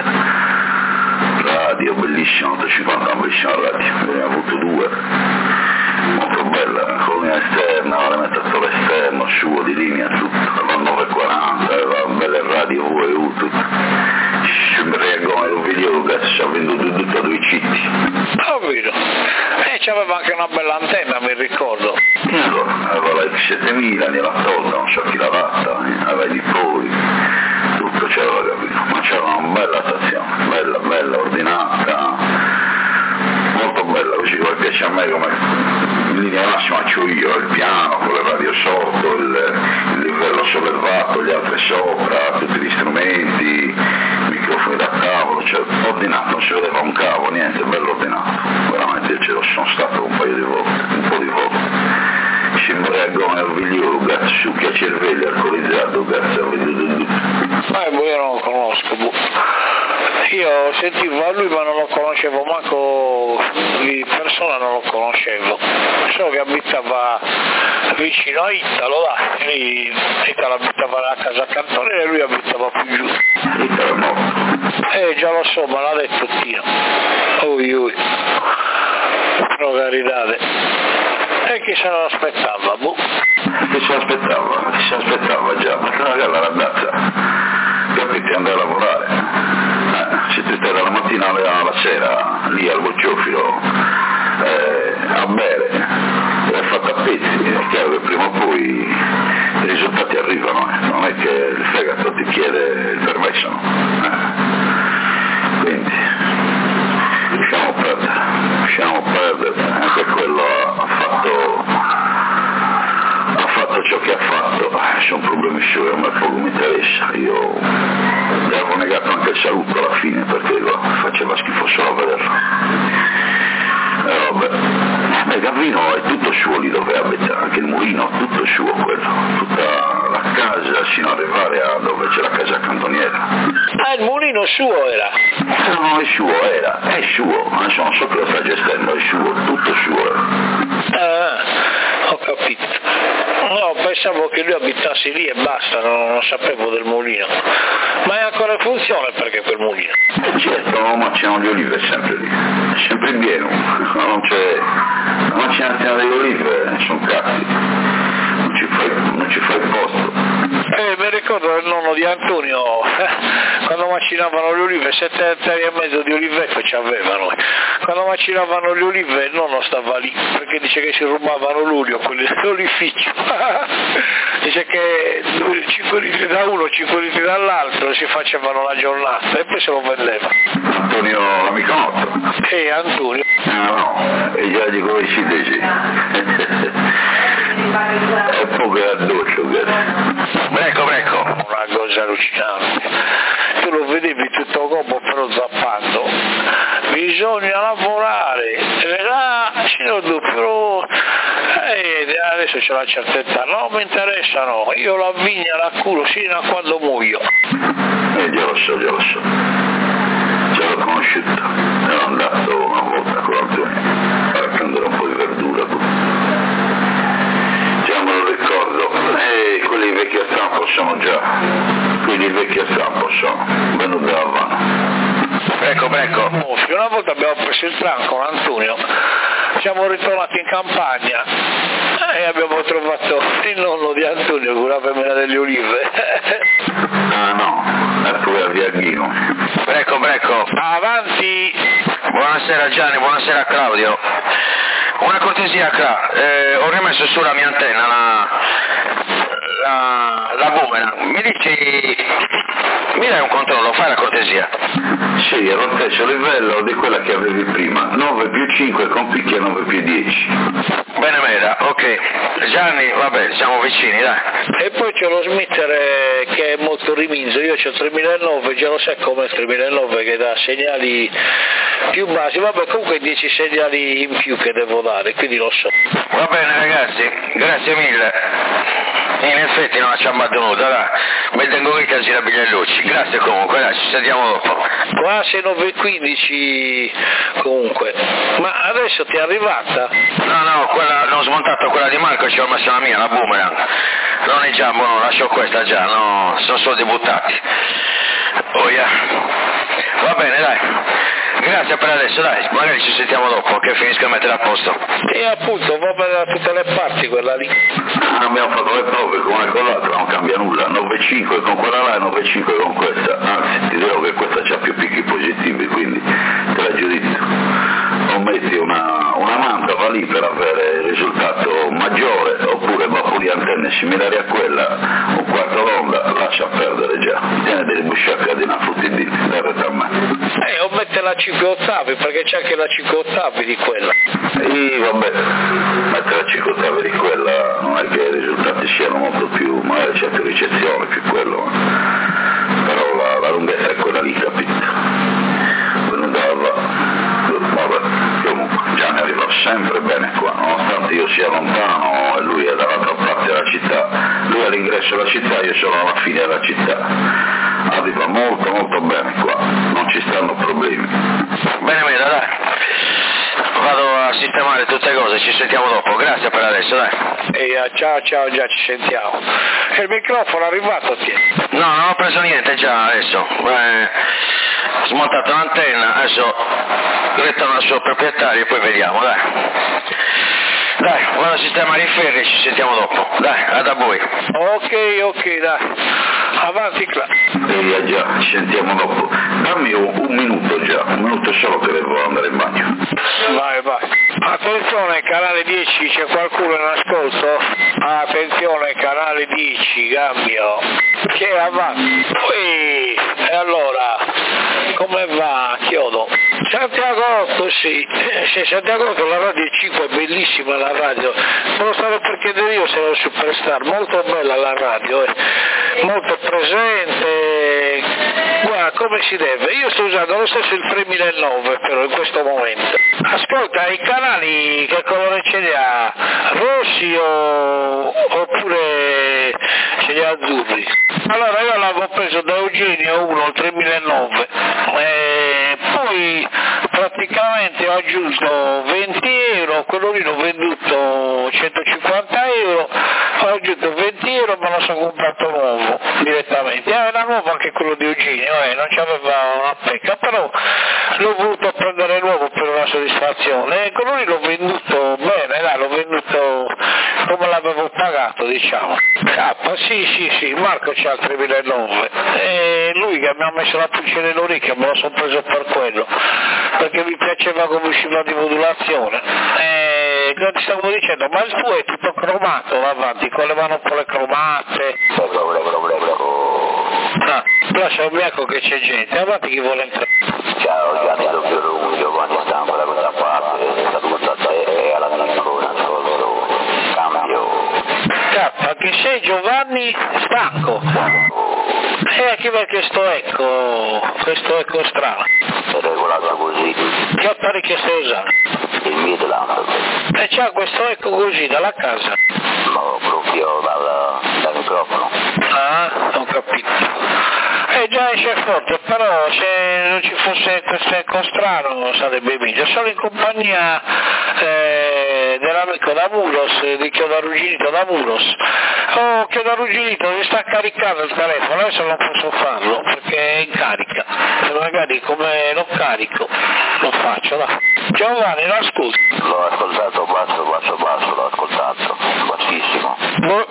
Radio, bellissima, ottocentocinquanta, una bellissima radio, ne ho avuto due. Molto bella, colonia esterna, l'alimentazione esterno, suo di linea, tutto, la novecentoquaranta, la bella radio V E U, tutto. Mi regole un video che ci ha venduto tutto a due citti. Ho visto. E c'aveva anche una bella antenna, mi ricordo. E allora, aveva la X settemila, gliela tolta, non so chi l'ha data, aveva i dipoli, tutto c'era, capito? Ma c'era una bella stazione, bella, bella, ordinata. Molto bella, così come piace a me, come in linea massima c'ho io, il piano con le radio sotto, il, il livello sollevato, gli altri sopra, tutti gli strumenti, microfoni da cavolo, cioè ordinato, non si vedeva un cavo, niente, bello ordinato, veramente ce lo sono stato un paio di volte, un po' di volte. Si imbriagò nel vigliolo, cazzo, succhia cervelli, alcolizzato, cazzo, ho veduto tutto. Ma io non lo conosco, boh. Io sentivo a lui ma non lo conoscevo, manco di persona non lo conoscevo, so che abitava vicino a Italo, là, lì Italo abitava nella casa accanto e lui abitava più giù. Italo è morto. Eh già lo so, me l'ha detto Tino. Ui ui. Pro carità. E chi se lo aspettava, boh. Chi se lo aspettava? Chi se lo aspettava già, perché una gara ragazza, capite, andava a lavorare. Si tutta dalla mattina alla sera lì al bocciofilo eh, a bere, l'ha fatta a pezzi, è chiaro che prima o poi i risultati arrivano, eh. Non è che il fegato ti chiede il permesso, no? eh. Quindi lasciamo perdere, lasciamo perdere, anche quello ha fatto ha fatto ciò che ha fatto, sono problemi suoi, a me poco mi interessa, io gli avevo negato anche il saluto alla fine perché lo faceva schifo solo a vederlo. E vabbè, beh, Gavino è tutto suo lì dove abita, anche il mulino, tutto suo quello, tutta la casa sino ad arrivare a dove c'è la casa cantoniera. Ah, il mulino suo era? No, è suo, era, è suo, adesso non so che lo sta gestendo, è suo, tutto suo. Ah, ho capito. No, pensavo che lui abitassi lì e basta, non, non sapevo del mulino. Ma è ancora in funzione perché quel mulino? Eh certo, ma c'erano gli olive sempre lì, è sempre in pieno, non c'è, non c'è antina delle olive, sono cazzi, non ci fai, non ci fai posto. Eh, mi ricordo il nonno di Antonio, eh, quando macinavano le olive, sette ettari e mezzo di olivette ci avevano. Quando macinavano le olive il nonno stava lì, perché dice che si rubavano l'olio, quelli dell'olificio. Dice che cinque litri da uno, cinque litri dall'altro, si facevano la giornata e poi se lo vendeva. Antonio l'amico nostro? Eh, Antonio. Ah no, e già dico che ci dici. È poco addosso, Ecco, ecco, una cosa allucinante. Tu lo vedevi tutto copo però zappando. Bisogna lavorare, là, signor però eh, adesso c'è la certa età, non mi interessano, io la vigna la curo sino a quando muoio. Eh, già lo so, già lo so. Già l'ho conosciuto, ero andato una volta con Antonio a prendere un po' di verdura. Già me lo ricordo, e eh, quelli vecchi a stampo sono già, quelli vecchi a stampo sono, venuti da Havana. Ecco, ecco, una volta abbiamo preso il tram con Antonio, siamo ritornati in campagna e abbiamo trovato il nonno di Antonio con la femmina delle olive. Ah no, ecco era Viaghino. Ecco, ecco, avanti. buonasera Gianni, buonasera Claudio. Una cortesia Cla, eh, ho rimesso su la mia antenna, la, la, la boomerang. Mi dici, mi dai un controllo, fai la cortesia? Sì, è lo stesso livello di quella che avevi prima, nove più cinque con picchia nove più dieci. Bene Meda, ok. Gianni, vabbè, siamo vicini, dai. E poi c'è lo Smitter eh, che è molto riminso, io c'ho tremilanove, già lo sai come il tremilanove che dà segnali più bassi, vabbè comunque dieci segnali in più che devo dare, quindi lo so. Va bene ragazzi, grazie mille. In effetti non ci ha battuta, dai. Mi tengo qui che gira le luci. Grazie comunque, dai, ci sentiamo dopo. Quasi nove e quindici comunque. Ma adesso ti è arrivata? No, no, quella, non ho smontato quella di Marco, ci ho messo la mia, la boomerang. Non è già, no, lascio questa già, no, sono solo debuttati. Oh yeah. Va bene, dai. Grazie per adesso, dai, magari ci sentiamo dopo, che finisco a mettere a posto. E appunto, va bene da tutte le parti quella lì. Abbiamo fatto le prove con una con l'altra, non cambia nulla, nove cinque con quella là e nove cinque con questa, anzi ti dirò che questa c'ha più picchi positivi, quindi te la giudizio. O metti una, una manta, va lì per avere il risultato maggiore, oppure va pure antenne similari a quella, un quarto d'onda, lascia perdere già, tiene delle busciacche di una fruttidina, dai retta a me. Eh, o mette la cinque ottavi, perché c'è anche la cinque ottavi di quella. E vabbè, mettere la cinque ottavi di quella non è che i risultati siano molto più, magari c'è più ricezione, più quello, però la, la lunghezza è quella lì, capito? Vabbè, comunque Gianni arriva sempre bene qua, nonostante io sia lontano e lui è dall'altra parte della città, lui è all'ingresso della città, io sono alla fine della città, arriva molto molto bene qua, non ci stanno problemi. Bene Meda, dai, vado a sistemare tutte le cose, ci sentiamo dopo, grazie per adesso, dai. E uh, ciao ciao, già ci sentiamo. E il microfono è arrivato, ti? No, non ho preso niente già adesso, eh, ho smontato l'antenna, adesso ritorno al suo proprietario e poi vediamo, dai. Dai, vado a sistemare i ferri e ci sentiamo dopo, dai, ad a voi. Ok, ok, dai, avanti Cla. E già, ci sentiamo dopo, dammi un, un minuto già, un minuto solo che devo andare in bagno. Vai, vai. Attenzione, canale dieci, c'è qualcuno in ascolto? Attenzione, canale dieci, cambio. Che è avanti. Ui, e allora, come va, Chiodo? Santiago otto, sì. Sì, Santiago otto, la radio cinque è bellissima la radio. Me lo stavo per chiedere io se era un superstar, molto bella la radio, eh. Molto presente. Guarda, come si deve. Io sto usando lo stesso il tremilanove però in questo momento. Ascolta, i canali che colore ce li ha? Rossi o... oppure ce li ha azzurri? Allora io l'avevo preso da Eugenio uno, il tremilanove, e poi praticamente ho aggiunto venti euro, quello lì l'ho venduto centocinquanta euro, ho aggiunto venti euro ma lo sono comprato nuovo direttamente. Ah, era nuovo anche quello di Eugenio, eh, non c'aveva una pecca, però l'ho voluto prendere nuovo per una soddisfazione, e quello lì l'ho venduto bene, dai, l'ho venduto come l'avevo pagato, diciamo. K, sì, sì, sì, Marco c'ha il tremilanove, e lui che mi ha messo la pulce nell'orecchio, me lo sono preso per quello, perché mi piaceva come usciva di modulazione. E cosa ti stavo dicendo? Ma il tuo è tutto cromato, va avanti, con le manopole cromate. Ah, là c'è un bianco che c'è gente, avanti chi vuole entrare. Ciao Gianni, dottor Giovanni Stampa da questa parte, saluto a te e alla piccola, solo cambio. K, che sei Giovanni Stanco? E anche perché sto ecco, questo ecco strano. È regolato così. Che apparecchio stai usando? Il Midland. E c'ha questo ecco così dalla casa? No, proprio dal, dal microfono. Ah, ho capito. Eh già esce forte, però se non ci fosse questo ecco strano sarebbe meglio. Sono in compagnia eh, dell'amico da Muros, di Chiodo Arrugginito da Muros. Oh, Chiodo Arrugginito, mi sta caricando il telefono, adesso non posso farlo perché è in carica. Se magari come lo carico lo faccio, là. Giovanni, lo ascolti? L'ho ascoltato basso, basso, basso, l'ho ascoltato, bassissimo. Boh.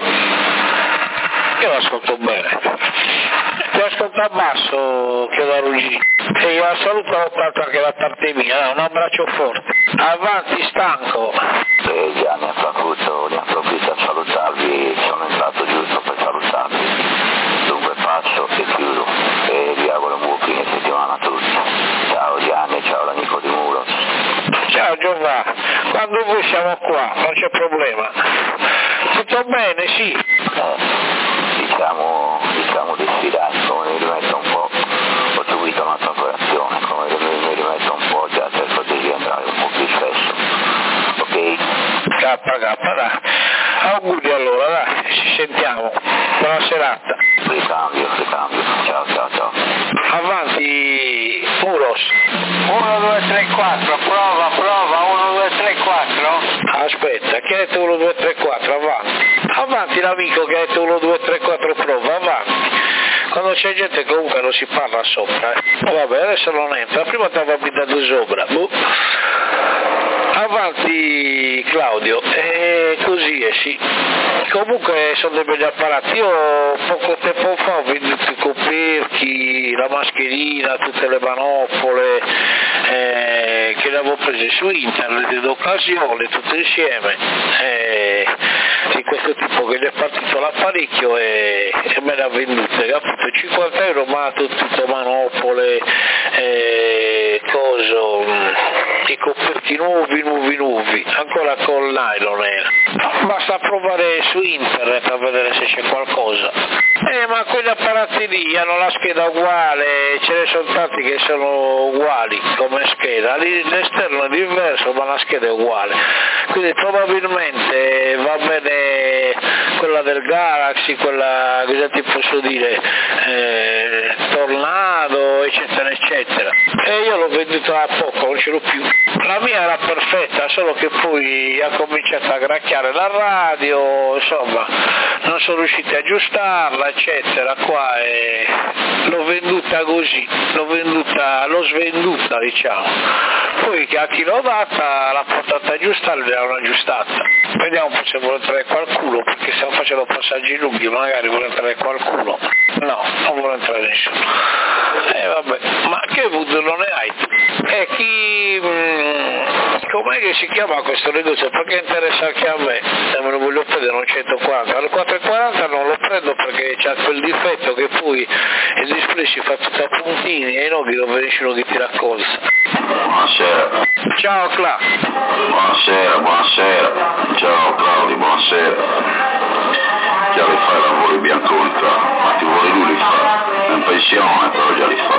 Io lo ascolto bene. Ti ascolto a basso, Chiodo Arrugginito. E la salutano tanto anche da parte mia, un abbraccio forte. Avanti stanco. E già ne approfitto, ne approfitto a salutarvi, sono entrato giusto per salutarvi. Dunque passo e chiudo e vi auguro un buon fine settimana a tutti. Ciao Gianni, ciao l'amico di Muro. Ciao Giovanni, quando voi siamo qua, non c'è problema. Tutto bene, sì. Eh, diciamo, diciamo di sfidare, come mi rimetto un po', ho subito un'altra operazione, come mi, mi rimetto un po', già cerco di rientrare un po' più spesso. Ok? K, K, dai. Auguri allora, dai, ci sentiamo. Buona serata. Ricambio, ricambio. Ciao, ciao, ciao. Avanti, Muros. uno, due, tre, quattro, prova, prova, uno, due, tre, quattro. Aspetta, chi ha detto uno, due, tre, quattro, avanti. Avanti l'amico che ha detto uno, due, tre, quattro, prova, avanti. Quando c'è gente comunque non si parla sopra. Eh. Vabbè, adesso non entra, prima ti avevo abitato sopra. Boh. Avanti Claudio, e così è sì. Comunque sono dei begli apparati. Io poco tempo fa ho venduto i coperchi, la mascherina, tutte le manopole eh, che le avevo prese su internet d'occasione tutte insieme eh, di questo tipo che gli è partito l'apparecchio e, e me le ha vendute, appunto cinquanta euro ma tutte manopole, eh, coso, i coperchi nuovi nuovi nuovi, ancora con nylon era. Basta provare su internet a vedere se c'è qualcosa. Eh ma quegli apparati lì hanno la scheda uguale, ce ne sono tanti che sono uguali come scheda, l'esterno è diverso ma la scheda è uguale, quindi probabilmente va bene quella del Galaxy, quella, cosa ti posso dire, eh, Tornado eccetera eccetera, e io l'ho venduta da poco, non ce l'ho più. La mia era perfetta, solo che poi ha cominciato a gracchiare la radio, insomma non sono riusciti a aggiustarla eccetera qua, e l'ho venduta così, l'ho venduta, l'ho svenduta diciamo, poi a chi l'ho data l'ha portata a aggiustare e l'hanno aggiustata. Vediamo se vuole entrare qualcuno, perché stiamo facendo passaggi lunghi, magari vuole entrare qualcuno. No, non vuole entrare nessuno. E eh, vabbè, ma che voodoo non ne hai tu? E chi... Mh, com'è che si chiama questo negozio? Perché interessa anche a me? Se me lo voglio prendere un centoquaranta. Al quattrocentoquaranta non lo prendo perché c'ha quel difetto che poi il display si fa tutto a puntini e i nodi non veniscono che ti raccolse. Buonasera. Ciao Cla. Buonasera, buonasera. Ciao Claudio, buonasera. Già li fai lavori biancontra, ma ti vuole lui li fa. È in pensione, però già li fa.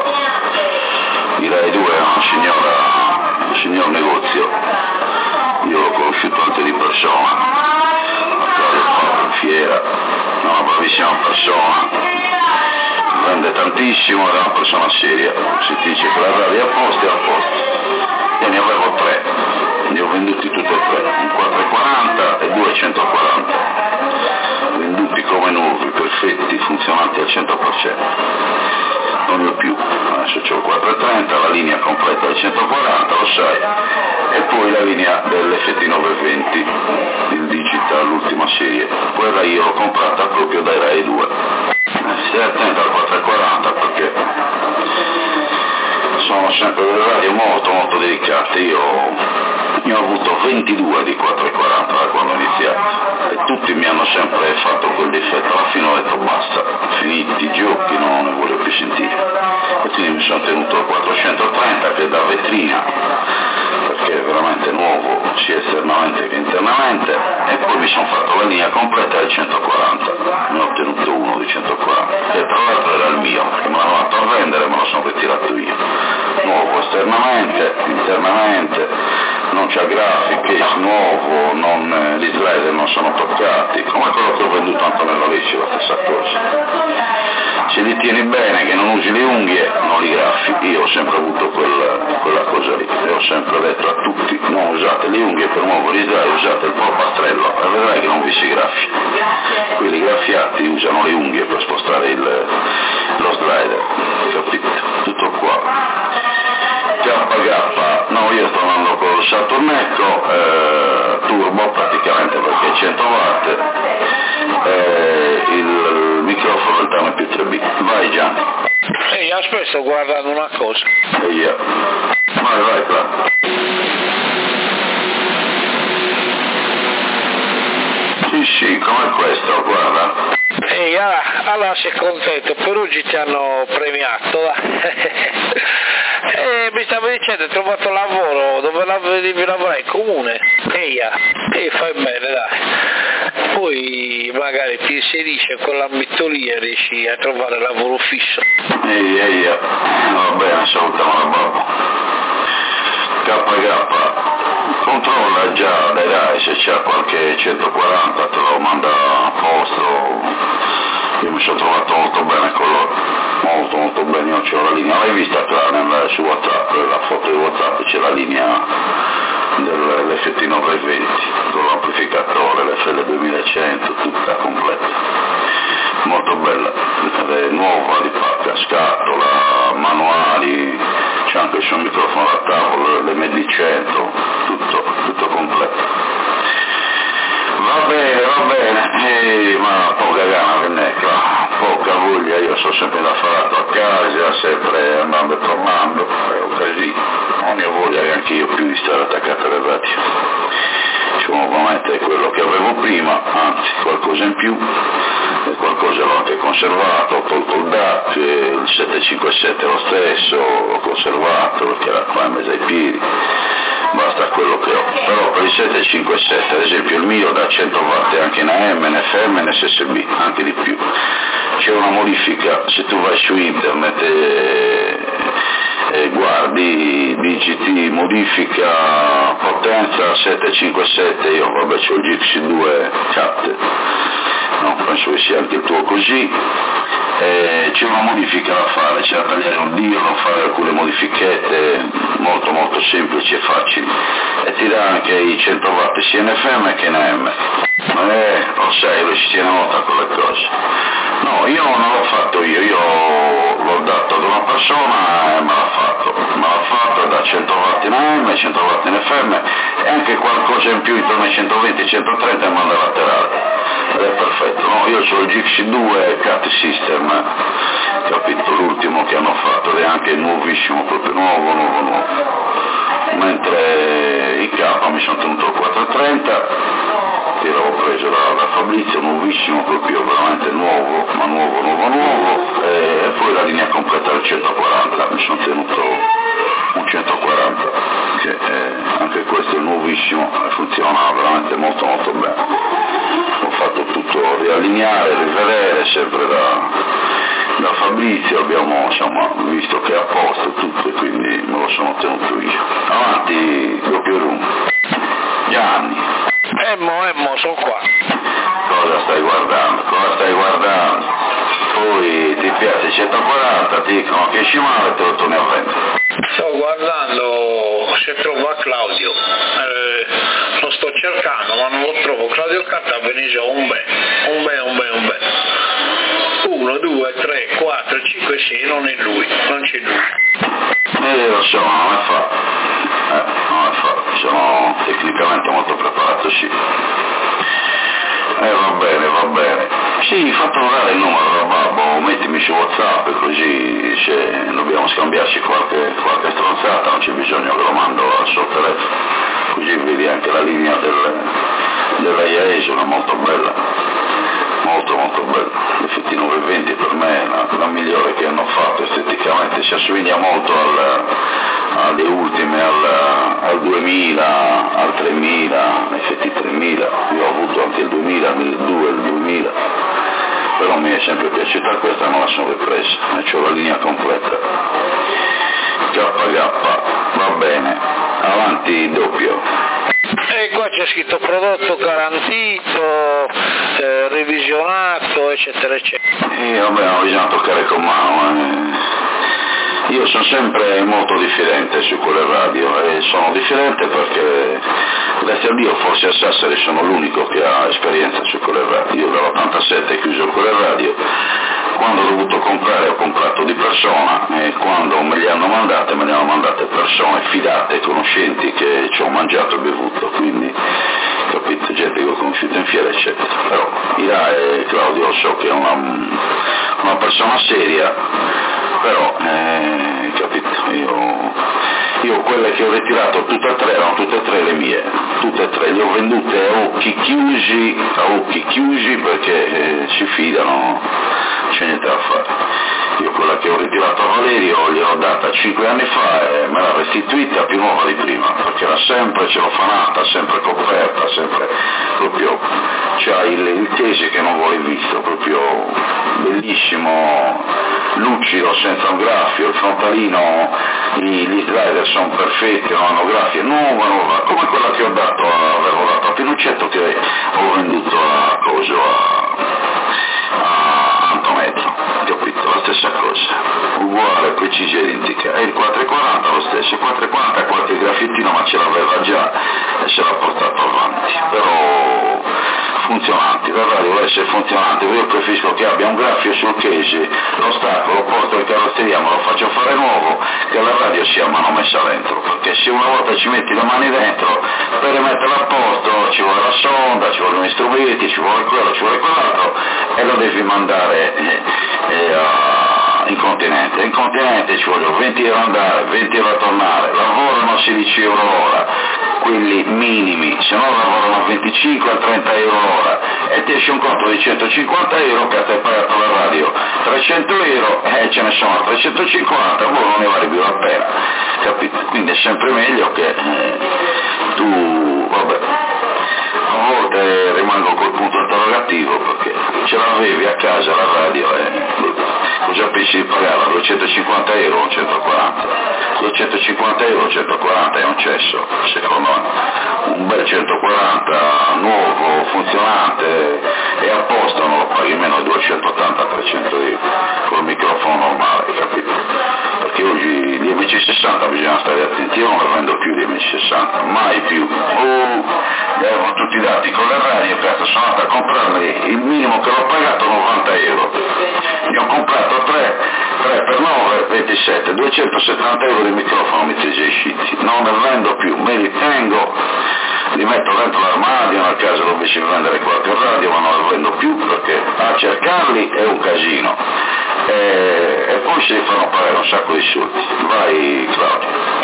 Direi due è una signora, un signor negozio. Io l'ho conosciuto anche di persona. A Claudio Fabio in fiera. È una bravissima persona. Vende tantissimo ed è una persona seria. Si dice che la radio è a posto e a posto. E ne avevo tre, ne ho venduti tutti e tre, un quattrocentoquaranta e due centoquaranta, venduti come nuovi, perfetti, funzionanti al cento per cento, non ne ho più, adesso c'ho il quattrocentotrenta, la linea completa del centoquaranta, lo sai, e poi la linea dell'F T novecentoventi, il digital, l'ultima serie, quella io l'ho comprata proprio dai Rai due, stai attento al quattrocentoquaranta perché sono sempre delle radio molto molto delicate. Io ne ho avuto ventidue di quattrocentoquaranta da quando ho iniziato e tutti mi hanno sempre fatto quel difetto, alla fine ho detto basta, finiti i giochi, non ne voglio più sentire, e quindi mi sono tenuto il quattrocentotrenta che è da vetrina perché è veramente nuovo sia esternamente che internamente, e poi mi sono fatto la linea completa del centoquaranta, ne ho tenuto uno di centoquaranta che tra l'altro era il mio perché me l'hanno fatto a vendere, me lo sono ritirato io, nuovo esternamente, internamente, non c'ha grafiche, nuovo, non, eh, gli slider non sono toccati, come quello che ho venduto Antonello Lecci, la stessa cosa. Se li tieni bene, che non usi le unghie, non li graffi. Io ho sempre avuto quella, quella cosa lì, e ho sempre detto a tutti, non usate le unghie per muovere gli slider, usate il polpastrello, e vedrai che non vi si graffi. Quelli graffiati usano le unghie per spostare il, lo slider, capito? Tutto qua. K K, no, io sto andando col Saturn Echo, eh, turbo praticamente perché è cento watt, eh, il microfono del Tame più tre B. Vai Gianni. Ehi, aspetta, sto guardando una cosa. Ehi, yeah. Vai, vai, va. Sì, sì, come questo, guarda. Ehi, allora, allora sei contento, per oggi ti hanno premiato, va? E mi stavo dicendo, hai trovato lavoro, dove devi lavorare? In comune? Ehi, e fai bene, dai. Poi magari ti inserisci in quell'ambito lì e riesci a trovare lavoro fisso. Ehi, ehi, va bene, salutiamo la babbo. K K. Controlla già, dai dai, se c'è qualche centoquaranta te lo manda a posto. Io mi sono trovato molto bene con loro, molto molto bene, io c'ho la linea, l'hai vista qua nel, su WhatsApp, la foto di WhatsApp, c'è la linea dell'F T novecento con l'amplificatore, l'F L duemilacento, tutta completa, molto bella, è nuova di pacca, scatola, manuali, c'è anche il suo microfono a tavola, le M D cento, tutto, tutto completo. Va bene, va bene, eh, ma poca gana venne qua, poca voglia, io sono sempre d'affarato a casa, sempre andando e tornando, è così, non ho voglia neanche io più di stare attaccato alle radio. Cioè, ovviamente è quello che avevo prima, anzi qualcosa in più, e qualcosa l'ho anche conservato, ho tolto il D A C, il settecentocinquantasette lo stesso, l'ho conservato perché era qua in mezzo ai piedi. Basta quello che ho, però per il settecentocinquantasette ad esempio il mio da cento watt anche in A M, in F M, in S S B, anche di più. C'è una modifica, se tu vai su internet e, e guardi, digiti modifica potenza settecentocinquantasette, io vabbè c'ho il G X due cat, no, penso che sia anche il tuo così. Eh, c'è una modifica da fare, c'è da tagliare un diolo, fare alcune modifichette molto molto semplici e facili, e ti dà anche i cento watt sia in F M che in A M. Eh, lo sai, lo si tiene nota con le cose. No, io non l'ho fatto io, io l'ho dato ad una persona e me l'ha fatto, me l'ha fatto da cento watt in A M, cento watt in F M e anche qualcosa in più intorno ai centoventi centotrenta in banda laterale. Ed è perfetto, no? Io ho il G X due Cat System, capito, l'ultimo che hanno fatto, ed è anche nuovissimo, proprio nuovo, nuovo, nuovo. Mentre i K mi sono tenuto il quattrocentotrenta, che l'avevo preso da, da Fabrizio, nuovissimo, proprio veramente nuovo, ma nuovo, nuovo, nuovo, e poi la linea completa del centoquaranta, mi sono tenuto un centoquaranta, che è, anche questo è nuovissimo, funziona veramente molto molto bene. Ho fatto tutto riallineare, rivedere, sempre da, da Fabrizio, abbiamo insomma visto che è a posto tutto e quindi me lo sono tenuto io. Avanti, doppio room. Gianni. Emmo, Emmo, sono qua. Cosa stai guardando? Cosa stai guardando? Poi ti piace centoquaranta, ti dicono che esci male e te lo torni a prendere. Sto guardando se trovo a Claudio, eh, lo sto cercando ma non lo trovo. Claudio Catta Venise un bene, un bene, un bene, un bene. uno, due, tre, quattro, cinque, sei, non è lui, non c'è lui. Eh, lo so, non è fatto, eh, non è fatto, sono tecnicamente molto preparato, sì. Eh, va bene, va bene. Sì, fa trovare il numero da babbo, mettimi su WhatsApp così se dobbiamo scambiarci qualche, qualche stronzata non c'è bisogno che lo mando al suo telefono, così vedi anche la linea del, della Iaesi, una molto bella, molto molto bella. L'F T novecento per me è la, la migliore che hanno fatto esteticamente, si assomiglia molto al, alle ultime, al, al duemila, al tremila, F T tremila, io ho avuto anche il duemila, il due, il duemila, però mi è sempre piaciuta questa, non la sono ripresa, e c'ho la linea completa. K K, va bene, avanti doppio. E qua c'è scritto prodotto garantito, eh, revisionato, eccetera, eccetera. E vabbè, non bisogna toccare con mano, eh. Io sono sempre molto diffidente su quelle radio e sono diffidente perché grazie a Dio forse a Sassari sono l'unico che ha esperienza su quelle radio. Io dall'ottantasette ho chiuso quelle radio, quando ho dovuto comprare ho comprato di persona e quando me li hanno mandate me le hanno mandate persone fidate, conoscenti che ci ho mangiato e bevuto, quindi capito, gente che ho conosciuto in fiera eccetera. Però Ira e Claudio so che è una, una persona seria però, eh, capito, io, io quelle che ho ritirato tutte e tre erano tutte e tre le mie, tutte e tre, le ho vendute a occhi chiusi, a occhi chiusi perché eh, si fidano, c'è niente da fare. Io quella che ho ritirato a Valerio gliel'ho data cinque anni fa e me l'ha restituita più nuova di prima, perché era sempre celofanata, sempre coperta, sempre proprio, c'ha il, il case che non vuole visto, proprio bellissimo, lucido, senza un graffio, il frontalino, gli, gli slider sono perfetti, non hanno graffie, nuova, nuova, come quella che ho dato, a, avevo dato a Pinuccetto che ho venduto a Coso, a, a Antonetto, capito? La stessa cosa, uguale, precisa, identica, e il quattro e quaranta lo stesso, il quattro e quaranta qualche graffiettino ma ce l'aveva già e se l'ha portato avanti, però funzionanti, la radio deve essere funzionante, io preferisco che abbia un graffio sul case, lo stacco, lo porto in carrozzeria, me lo faccio fare nuovo, che la radio sia mano messa dentro, perché se una volta ci metti le mani dentro, per rimetterla a posto ci vuole la sonda, ci vogliono gli strumenti, ci vuole quello, ci vuole quell'altro, e lo devi mandare eh, eh, a, in continente, in continente ci vogliono venti euro andare, venti euro a tornare, lavorano sedici euro l'ora, quelli minimi, se no lavorano venticinque a trenta euro l'ora, e ti esce un conto di centocinquanta euro che ti hai pagato la radio, trecento euro e eh, ce ne sono trecentocinquanta, boh, non ne vale più la pena, capito? Quindi è sempre meglio che eh, tu, vabbè, a volte rimango col punto interrogativo perché ce l'avevi a casa la radio e cosa pensi di pagarla? duecentocinquanta euro o centoquaranta? duecentocinquanta euro o centoquaranta è un cesso, secondo me. Un bel centoquaranta nuovo, funzionante e a posto non lo paghi meno di duecentottanta trecento euro col microfono normale, capito? Perché oggi gli M C sessanta bisogna stare attenti, io non ne vendo più di M C sessanta, mai più. Oh, li avevo tutti dati con la radio, cazzo, sono andato a comprarli, il minimo che l'ho pagato novanta euro. Ne ho comprato tre, tre per nove, ventisette, duecentosettanta euro di microfono mi tesi usciti, non ne vendo più, me li tengo, li metto dentro l'armadio nel caso dovessi vendere qualche radio, ma non li vendo più perché a cercarli è un casino e, e poi si fanno pagare un sacco di soldi. Vai Claudio.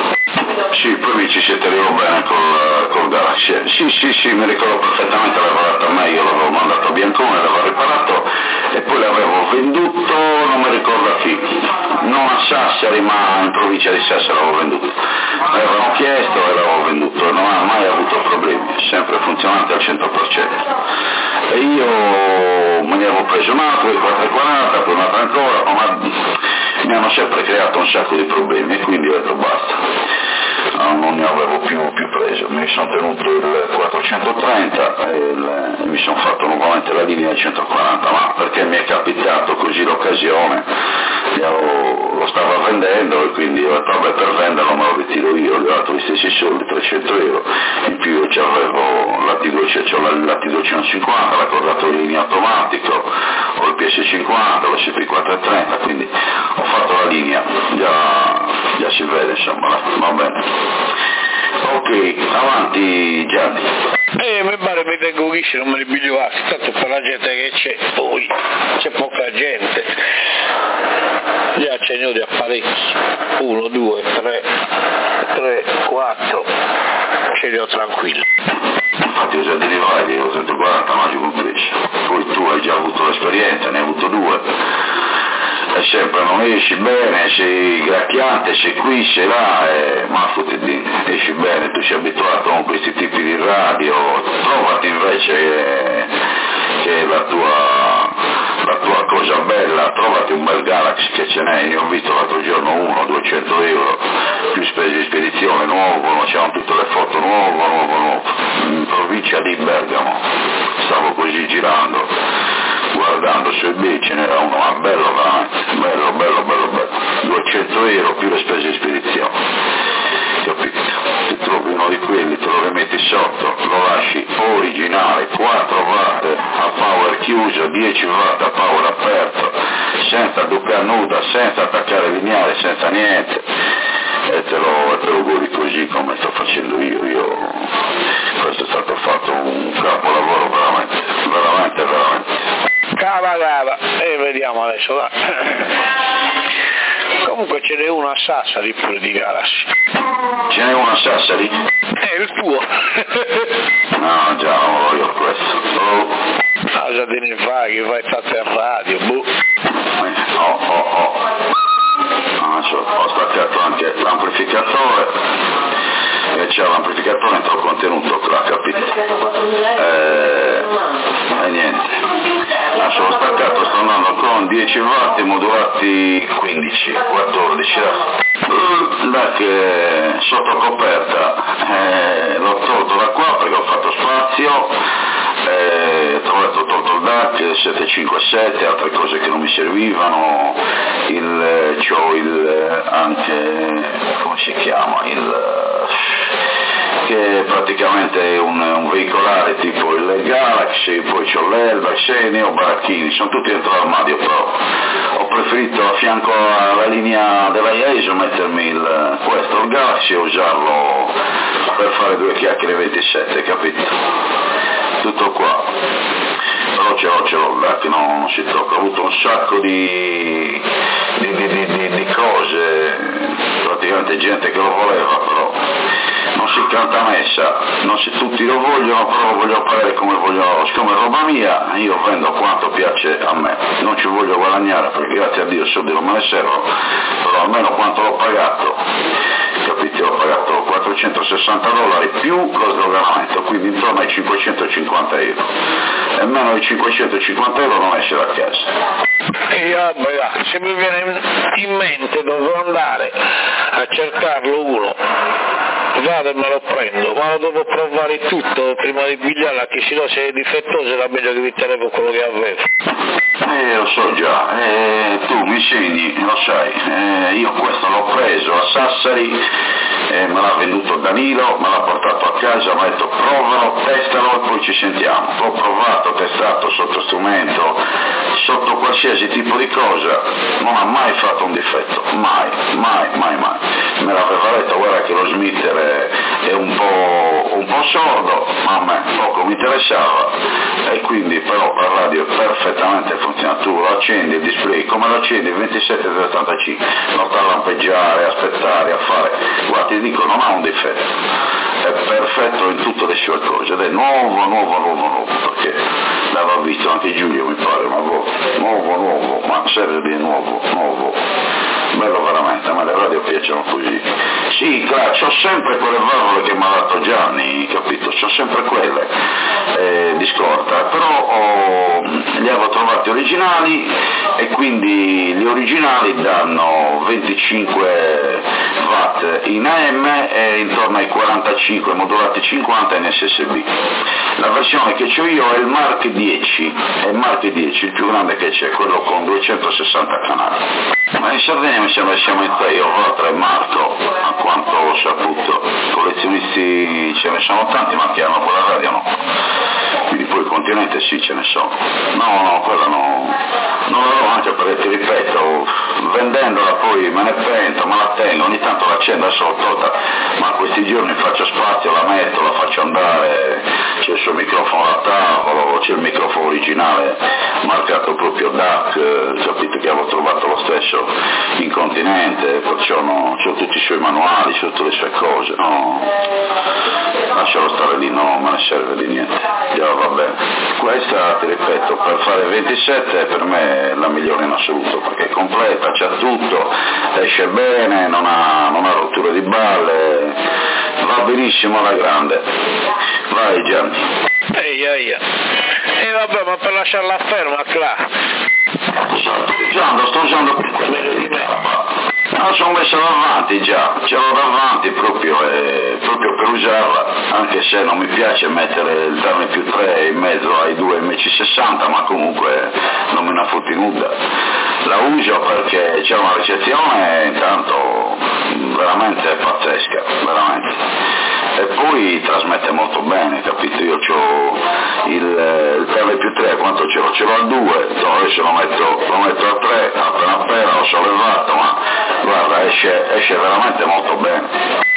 Sì, poi vi ci siete arrivato bene col, col Galaxy. Sì, sì, sì, mi ricordo perfettamente, l'aveva dato a me, io l'avevo mandato a Biancone, l'avevo riparato e poi l'avevo venduto, non mi ricordo a chi, non a Sassari ma in provincia di Sassari l'avevo venduto. Mi avevano chiesto e l'avevo venduto, non ha mai avuto problemi, sempre funzionante al cento per cento. E io me ne avevo preso un altro, il quattro e quaranta, poi un altro ancora, ma mi hanno sempre creato un sacco di problemi e quindi ho detto basta. Non ne avevo più, più preso, mi sono tenuto il quattrocentotrenta e il, mi sono fatto nuovamente la linea centoquaranta, ma perché mi è capitato così l'occasione, io lo stavo vendendo e quindi ho detto vabbè, per venderlo me lo ritiro io, gli ho dato gli stessi soldi, trecento euro, in più io avevo la T duecentocinquanta, l'accordatore in linea automatico, ho il P S cinquanta, l'S P quattrocentotrenta, quindi ho fatto la linea, già, già si vede insomma, va bene. Ok, avanti Gianni. Eh, mi pare mi tengo chi non me ne pigliavate, tanto per la gente che c'è, poi c'è poca gente. Già ce ne ho di apparecchi, uno, due, tre, tre, quattro, ce li ho tranquilli. Infatti ho già derivato di duecentoquaranta magico compreso, poi tu hai già avuto l'esperienza, ne hai avuto due. E sempre non esci bene, sei gracchiante, sei qui, sei là, e, ma fottiti, esci bene, tu sei abituato con questi tipi di radio, trovati invece che, che la tua, la tua cosa bella, trovati un bel Galaxy che ce n'è, io ho visto l'altro giorno uno, duecento euro, più spese di spedizione, nuovo, c'erano tutte le foto, nuovo, nuovo, nuovo, in provincia di Bergamo, stavo così girando. Guardando su eBay ce n'era uno, ma bello veramente, bello, bello, bello, bello, duecento euro più le spese di spedizione, capito? Ti trovi uno di quelli, te lo rimetti sotto, lo lasci originale, quattro watt a power chiuso, dieci watt a power aperto, senza doppia nuda, senza attaccare lineare, senza niente, e te lo, te lo godi così come sto facendo io, io, questo è stato fatto un capolavoro veramente, veramente, veramente. Cava cava, e vediamo adesso, va. Comunque ce n'è uno a Sassari pure di Galassi. Ce n'è uno a Sassari? È il tuo. No, già non lo voglio questo. Oh. Cosa te ne fai che vai fatte a radio, boh. Oh, oh, oh. Adesso ho staccato anche l'amplificatore e c'è l'amplificatore entro il contenuto, l'ha capito. Eh, e niente. Adesso l'ho staccato, sto andando con dieci watt modulati quindici, quattordici. Da che sotto coperta eh, l'ho tolto da qua perché ho fatto spazio, eh, ho tolto il D A C sette cinque sette, altre cose che non mi servivano, il, c'ho il anche, come si chiama, il che praticamente è un, un veicolare tipo il Galaxy, poi c'ho l'Elba, Xenio, Baracchini, sono tutti dentro l'armadio, però ho preferito a fianco alla linea della I E S O mettermi il, questo, il Galaxy, e usarlo per fare due chiacchiere ventisette, capito? Tutto qua. Però ce l'ho, ce l'ho, il D A C no, non si tocca, ho avuto un sacco di, di, di, di, di, di cose, praticamente gente che lo voleva, però non si canta messa, non si, tutti lo vogliono, però lo voglio pagare come voglio, siccome è roba mia, io vendo quanto piace a me, non ci voglio guadagnare perché grazie a Dio i soldi non me ne servono, però almeno quanto l'ho pagato, capite, ho pagato quattrocentosessanta dollari più lo sdoganamento, quindi intorno ai cinquecentocinquanta euro, e meno di cinquecentocinquanta euro non esce da casa. E vabbè, se mi viene in mente dovrò andare a cercarlo uno, vado e me lo prendo, ma lo devo provare tutto prima di pigliarla, che se no se è difettoso era meglio che vi tenevo quello che avevo. Eh, lo so già, eh, tu mi insegni, lo sai, eh, io questo l'ho preso a Sassari, eh, me l'ha venduto Danilo, me l'ha portato a casa, mi ha detto provalo, testalo e poi ci sentiamo. L'ho provato, testato sotto strumento, sotto qualsiasi tipo di cosa, non ha mai fatto un difetto, mai, mai, mai, mai. Me l'aveva detto, guarda che lo smitter è un po', un po' sordo, ma a me poco mi interessava, e quindi però la radio è perfettamente funziona, tu lo accendi il display come lo accendi il ventisette settantacinque, non sta a lampeggiare, a aspettare, a fare, guarda ti dico, non ha un difetto, è perfetto in tutte le sue cose ed è nuovo, nuovo, nuovo, nuovo, perché l'aveva visto anche Giulio mi pare una volta, nuovo, nuovo, ma serve di nuovo, nuovo, bello veramente, a me le radio piacciono così. Sì, claro, c'ho sempre quelle valvole che mi ha dato Gianni, capito, c'ho sempre quelle eh, di scorta, però ho, li avevo trovati originali e quindi gli originali danno venticinque watt in A M e intorno ai quarantacinque modulati cinquanta in S S B. La versione che ho io è il Mark dieci, è il Mark dieci, il più grande che c'è, quello con duecentosessanta canali. Ma in Sardegna mi sembra che siamo in tre, io Rotra e Marco, a quanto ho saputo. Collezionisti ce ne sono tanti, ma che hanno quella radio no. Quindi poi il continente sì ce ne sono. No, no, quella no, non l'avevo, anche perché ti ripeto, vendendola poi me ne pento, me la tengo, ogni tanto l'accendo, adesso l'ho tolta, ma questi giorni faccio spazio, la metto, la faccio andare, c'è il suo microfono da tavolo, c'è il microfono originale marcato proprio D A C, capite che avevo trovato lo stesso in continente, perciò no, c'ho tutti i suoi manuali, c'ho tutte le sue cose, no, lascialo stare lì, no, me ne serve di niente, già va bene. Questa, ti ripeto, per fare ventisette per me è la migliore in assoluto, perché è completa, c'ha tutto, esce bene, non ha, non ha rotture di balle, va benissimo alla grande. Vai Gianni. Ehi, ehi, e vabbè, ma per lasciarla ferma, là. Già, sto usando meglio di me. No, sono messo davanti già, ce l'ho davanti proprio, eh, proprio per usarla, anche se non mi piace mettere il Darne più tre in mezzo ai due M C sessanta, ma comunque non me ne fotti nulla. La uso perché c'è una ricezione intanto veramente pazzesca, veramente. E poi trasmette molto bene, capito? Io ho il, il Darne più tre, quanto ce l'ho? Ce l'ho a due, adesso lo metto, lo metto a tre, appena appena l'ho sollevato, ma guarda, esce, esce veramente molto bene.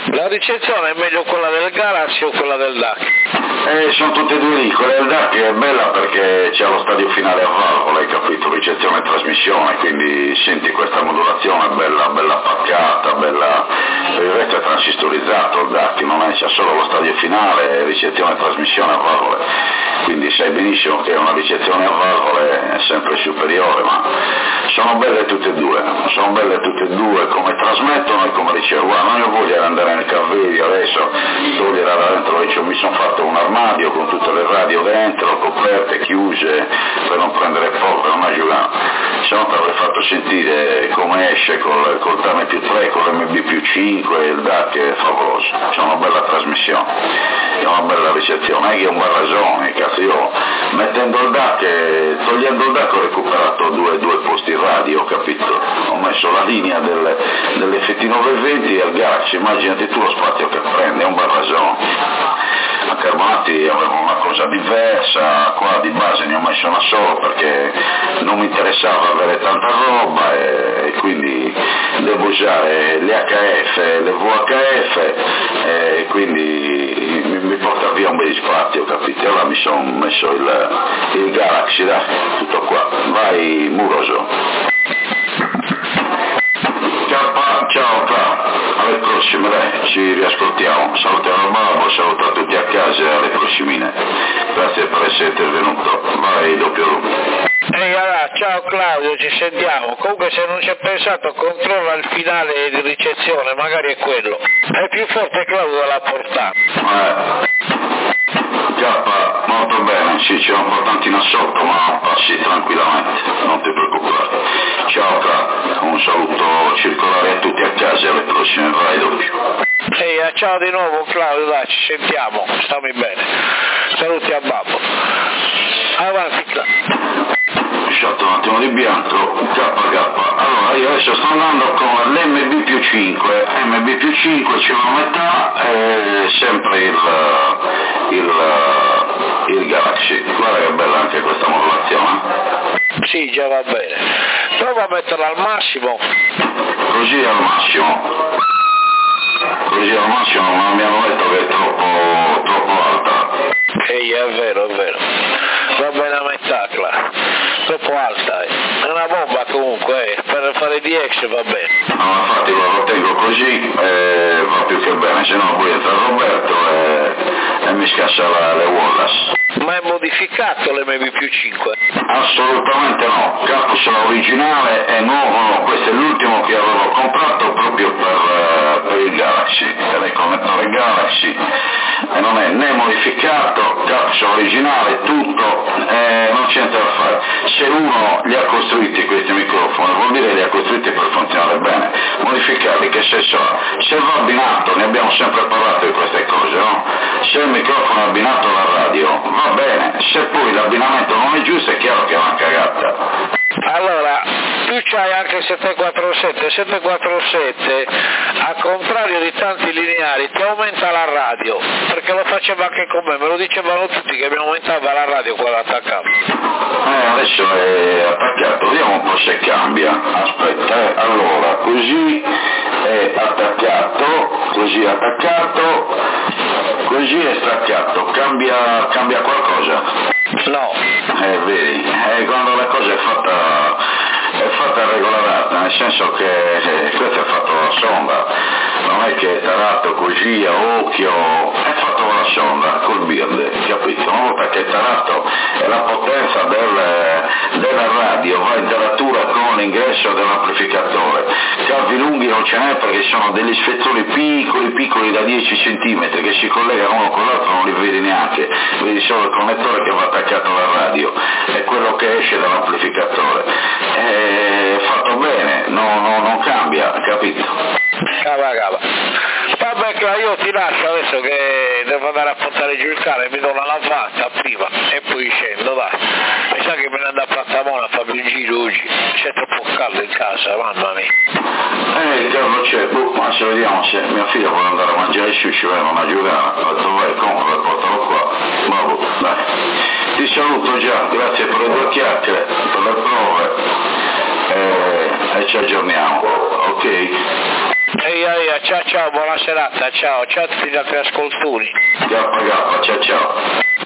La ricezione è meglio quella del Galaxy o quella del D A C? Eh, sono tutte e due lì, quella del D A C è bella perché c'è lo stadio finale a valvola, hai capito, ricezione e trasmissione, quindi senti questa modulazione bella, bella paccata, bella, per il resto è transistorizzato il D A C, non è, c'è solo lo stadio finale, ricezione e trasmissione a valvole, quindi sai benissimo che una ricezione a valvole è sempre superiore, ma sono belle tutte e due, sono belle tutte e due come trasmettono e come ricevono. Guarda, non ho voglia di andare nel Calverio adesso, togliere da dentro, dice, mi sono fatto un armadio con tutte le radio dentro, coperte, chiuse, per non prendere polvere, non aggiungare. Se no ti avrei fatto sentire come esce col, col T M più tre, con l'M B più cinque, il D A C è favoloso, c'è una bella trasmissione, c'è una bella ricezione, è che è un barrasone, cazzo, io mettendo il D A C, togliendo il D A C ho recuperato due, due posti radio, capito? Ho messo la linea del, dell'F T novecentoventi e il Galaxy, immaginati tu lo spazio che prende, è un barrasone. A Carbonati avevo una cosa diversa, qua di base ne ho messo una sola perché non mi interessava avere tanta roba e, e quindi devo usare le H F, le V H F e quindi mi, mi porta via un bel spazio, capite? Allora mi sono messo il, il Galaxy, dai, tutto qua. Vai Muroso. Ciao, ciao, alle prossime, dai, ci riascoltiamo. Salutiamo il Babbo, saluto a tutti a casa e alle prossimine. Grazie per essere intervenuto. Vai, doppio lungo. Ehi, allora, ciao Claudio, ci sentiamo. Comunque se non ci hai pensato, controlla il finale di ricezione, magari è quello. È più forte Claudio della portata. Eh. Chiappa, molto bene, sì, c'è un po' tantina sotto, ma passi tranquillamente, non ti preoccupare. Ciao Ca, un saluto circolare a tutti a casa e alle prossime, vai doppio. Ehi, ciao di nuovo Claudio, dai, ci sentiamo, stammi bene. Saluti a Babbo. Avanti Claudio. Lasciato un attimo di bianco, K K. Allora io adesso sto andando con l'M B più cinque, M B più cinque c'è una metà e sempre il, il, il Galaxy. Guarda che bella anche questa modulazione. Sì, già va bene. Prova a metterla al massimo. Così al massimo. Così al massimo, ma mi hanno detto che è troppo, troppo alta. Ehi, è vero, è vero. Va bene a metà, Cla. Troppo alta, eh. È una bomba comunque, eh. Per fare D X va bene. No, infatti lo tengo così e va più che bene, se no poi entra Roberto e, e mi scassa la, le Wallace. Ma è modificato l'M B più cinque? Assolutamente no, capsula originale è nuovo, no. Questo è l'ultimo che avevo comprato proprio per, per il Galaxy, per il connettore Galaxy, e non è né modificato, capsula originale, tutto, eh, non c'è niente da fare. Se uno li ha costruiti questi microfoni, vuol dire che li ha costruiti per funzionare bene, modificarli che senso ha? Se va abbinato, ne abbiamo sempre parlato di queste cose, no? Se il microfono è abbinato alla radio, va bene, se poi l'abbinamento non è giusto è chiaro che è una cagata. Allora, tu c'hai anche il sette quattro sette, il sette quattro sette, al contrario di tanti lineari, ti aumenta la radio, perché lo faceva anche con me, me lo dicevano tutti che mi aumentava la radio quando attaccavo. Eh, adesso è attaccato, vediamo un po' se cambia, aspetta, eh. Allora, così è attaccato, così è attaccato, così è staccato, cambia, cambia qualcosa? No. Eh, vedi, eh, quando la cosa è fatta, è fatta regolata, nel senso che eh, questo è fatto alla sonda, non è che è tarato così a occhio, è fatto con la sonda, col beard, capito? Una volta che è tarato e la potenza del, della radio va in taratura con l'ingresso dell'amplificatore, cavi lunghi non ce n'è perché sono degli spezzoni piccoli piccoli da dieci centimetri che si collegano uno con l'altro, non li vedi neanche, vedi solo il connettore che va attaccato alla radio e quello che esce dall'amplificatore. È fatto bene, no, no, non cambia, capito? Cava, cava. Vabbè, io ti lascio adesso che devo andare a portare giù il cane, mi do una lavata prima e poi scendo, dai. Mi sa che me ne ando a Plattamona a fare il giro oggi, c'è troppo caldo in casa, mamma mia. Eh, il caldo c'è, boh, ma se vediamo se mia figlia vuole andare a mangiare il sushi, vai non a giocare, ho detto vai, comodo e portalo qua, vabbè, dai. Ti saluto già, grazie per le due chiacchiere, per le prove e, e ci aggiorniamo, ok? Eia, eia, ciao ciao, buona serata, ciao, ciao a tutti gli altri ascoltatori. Ciao, ciao, ciao.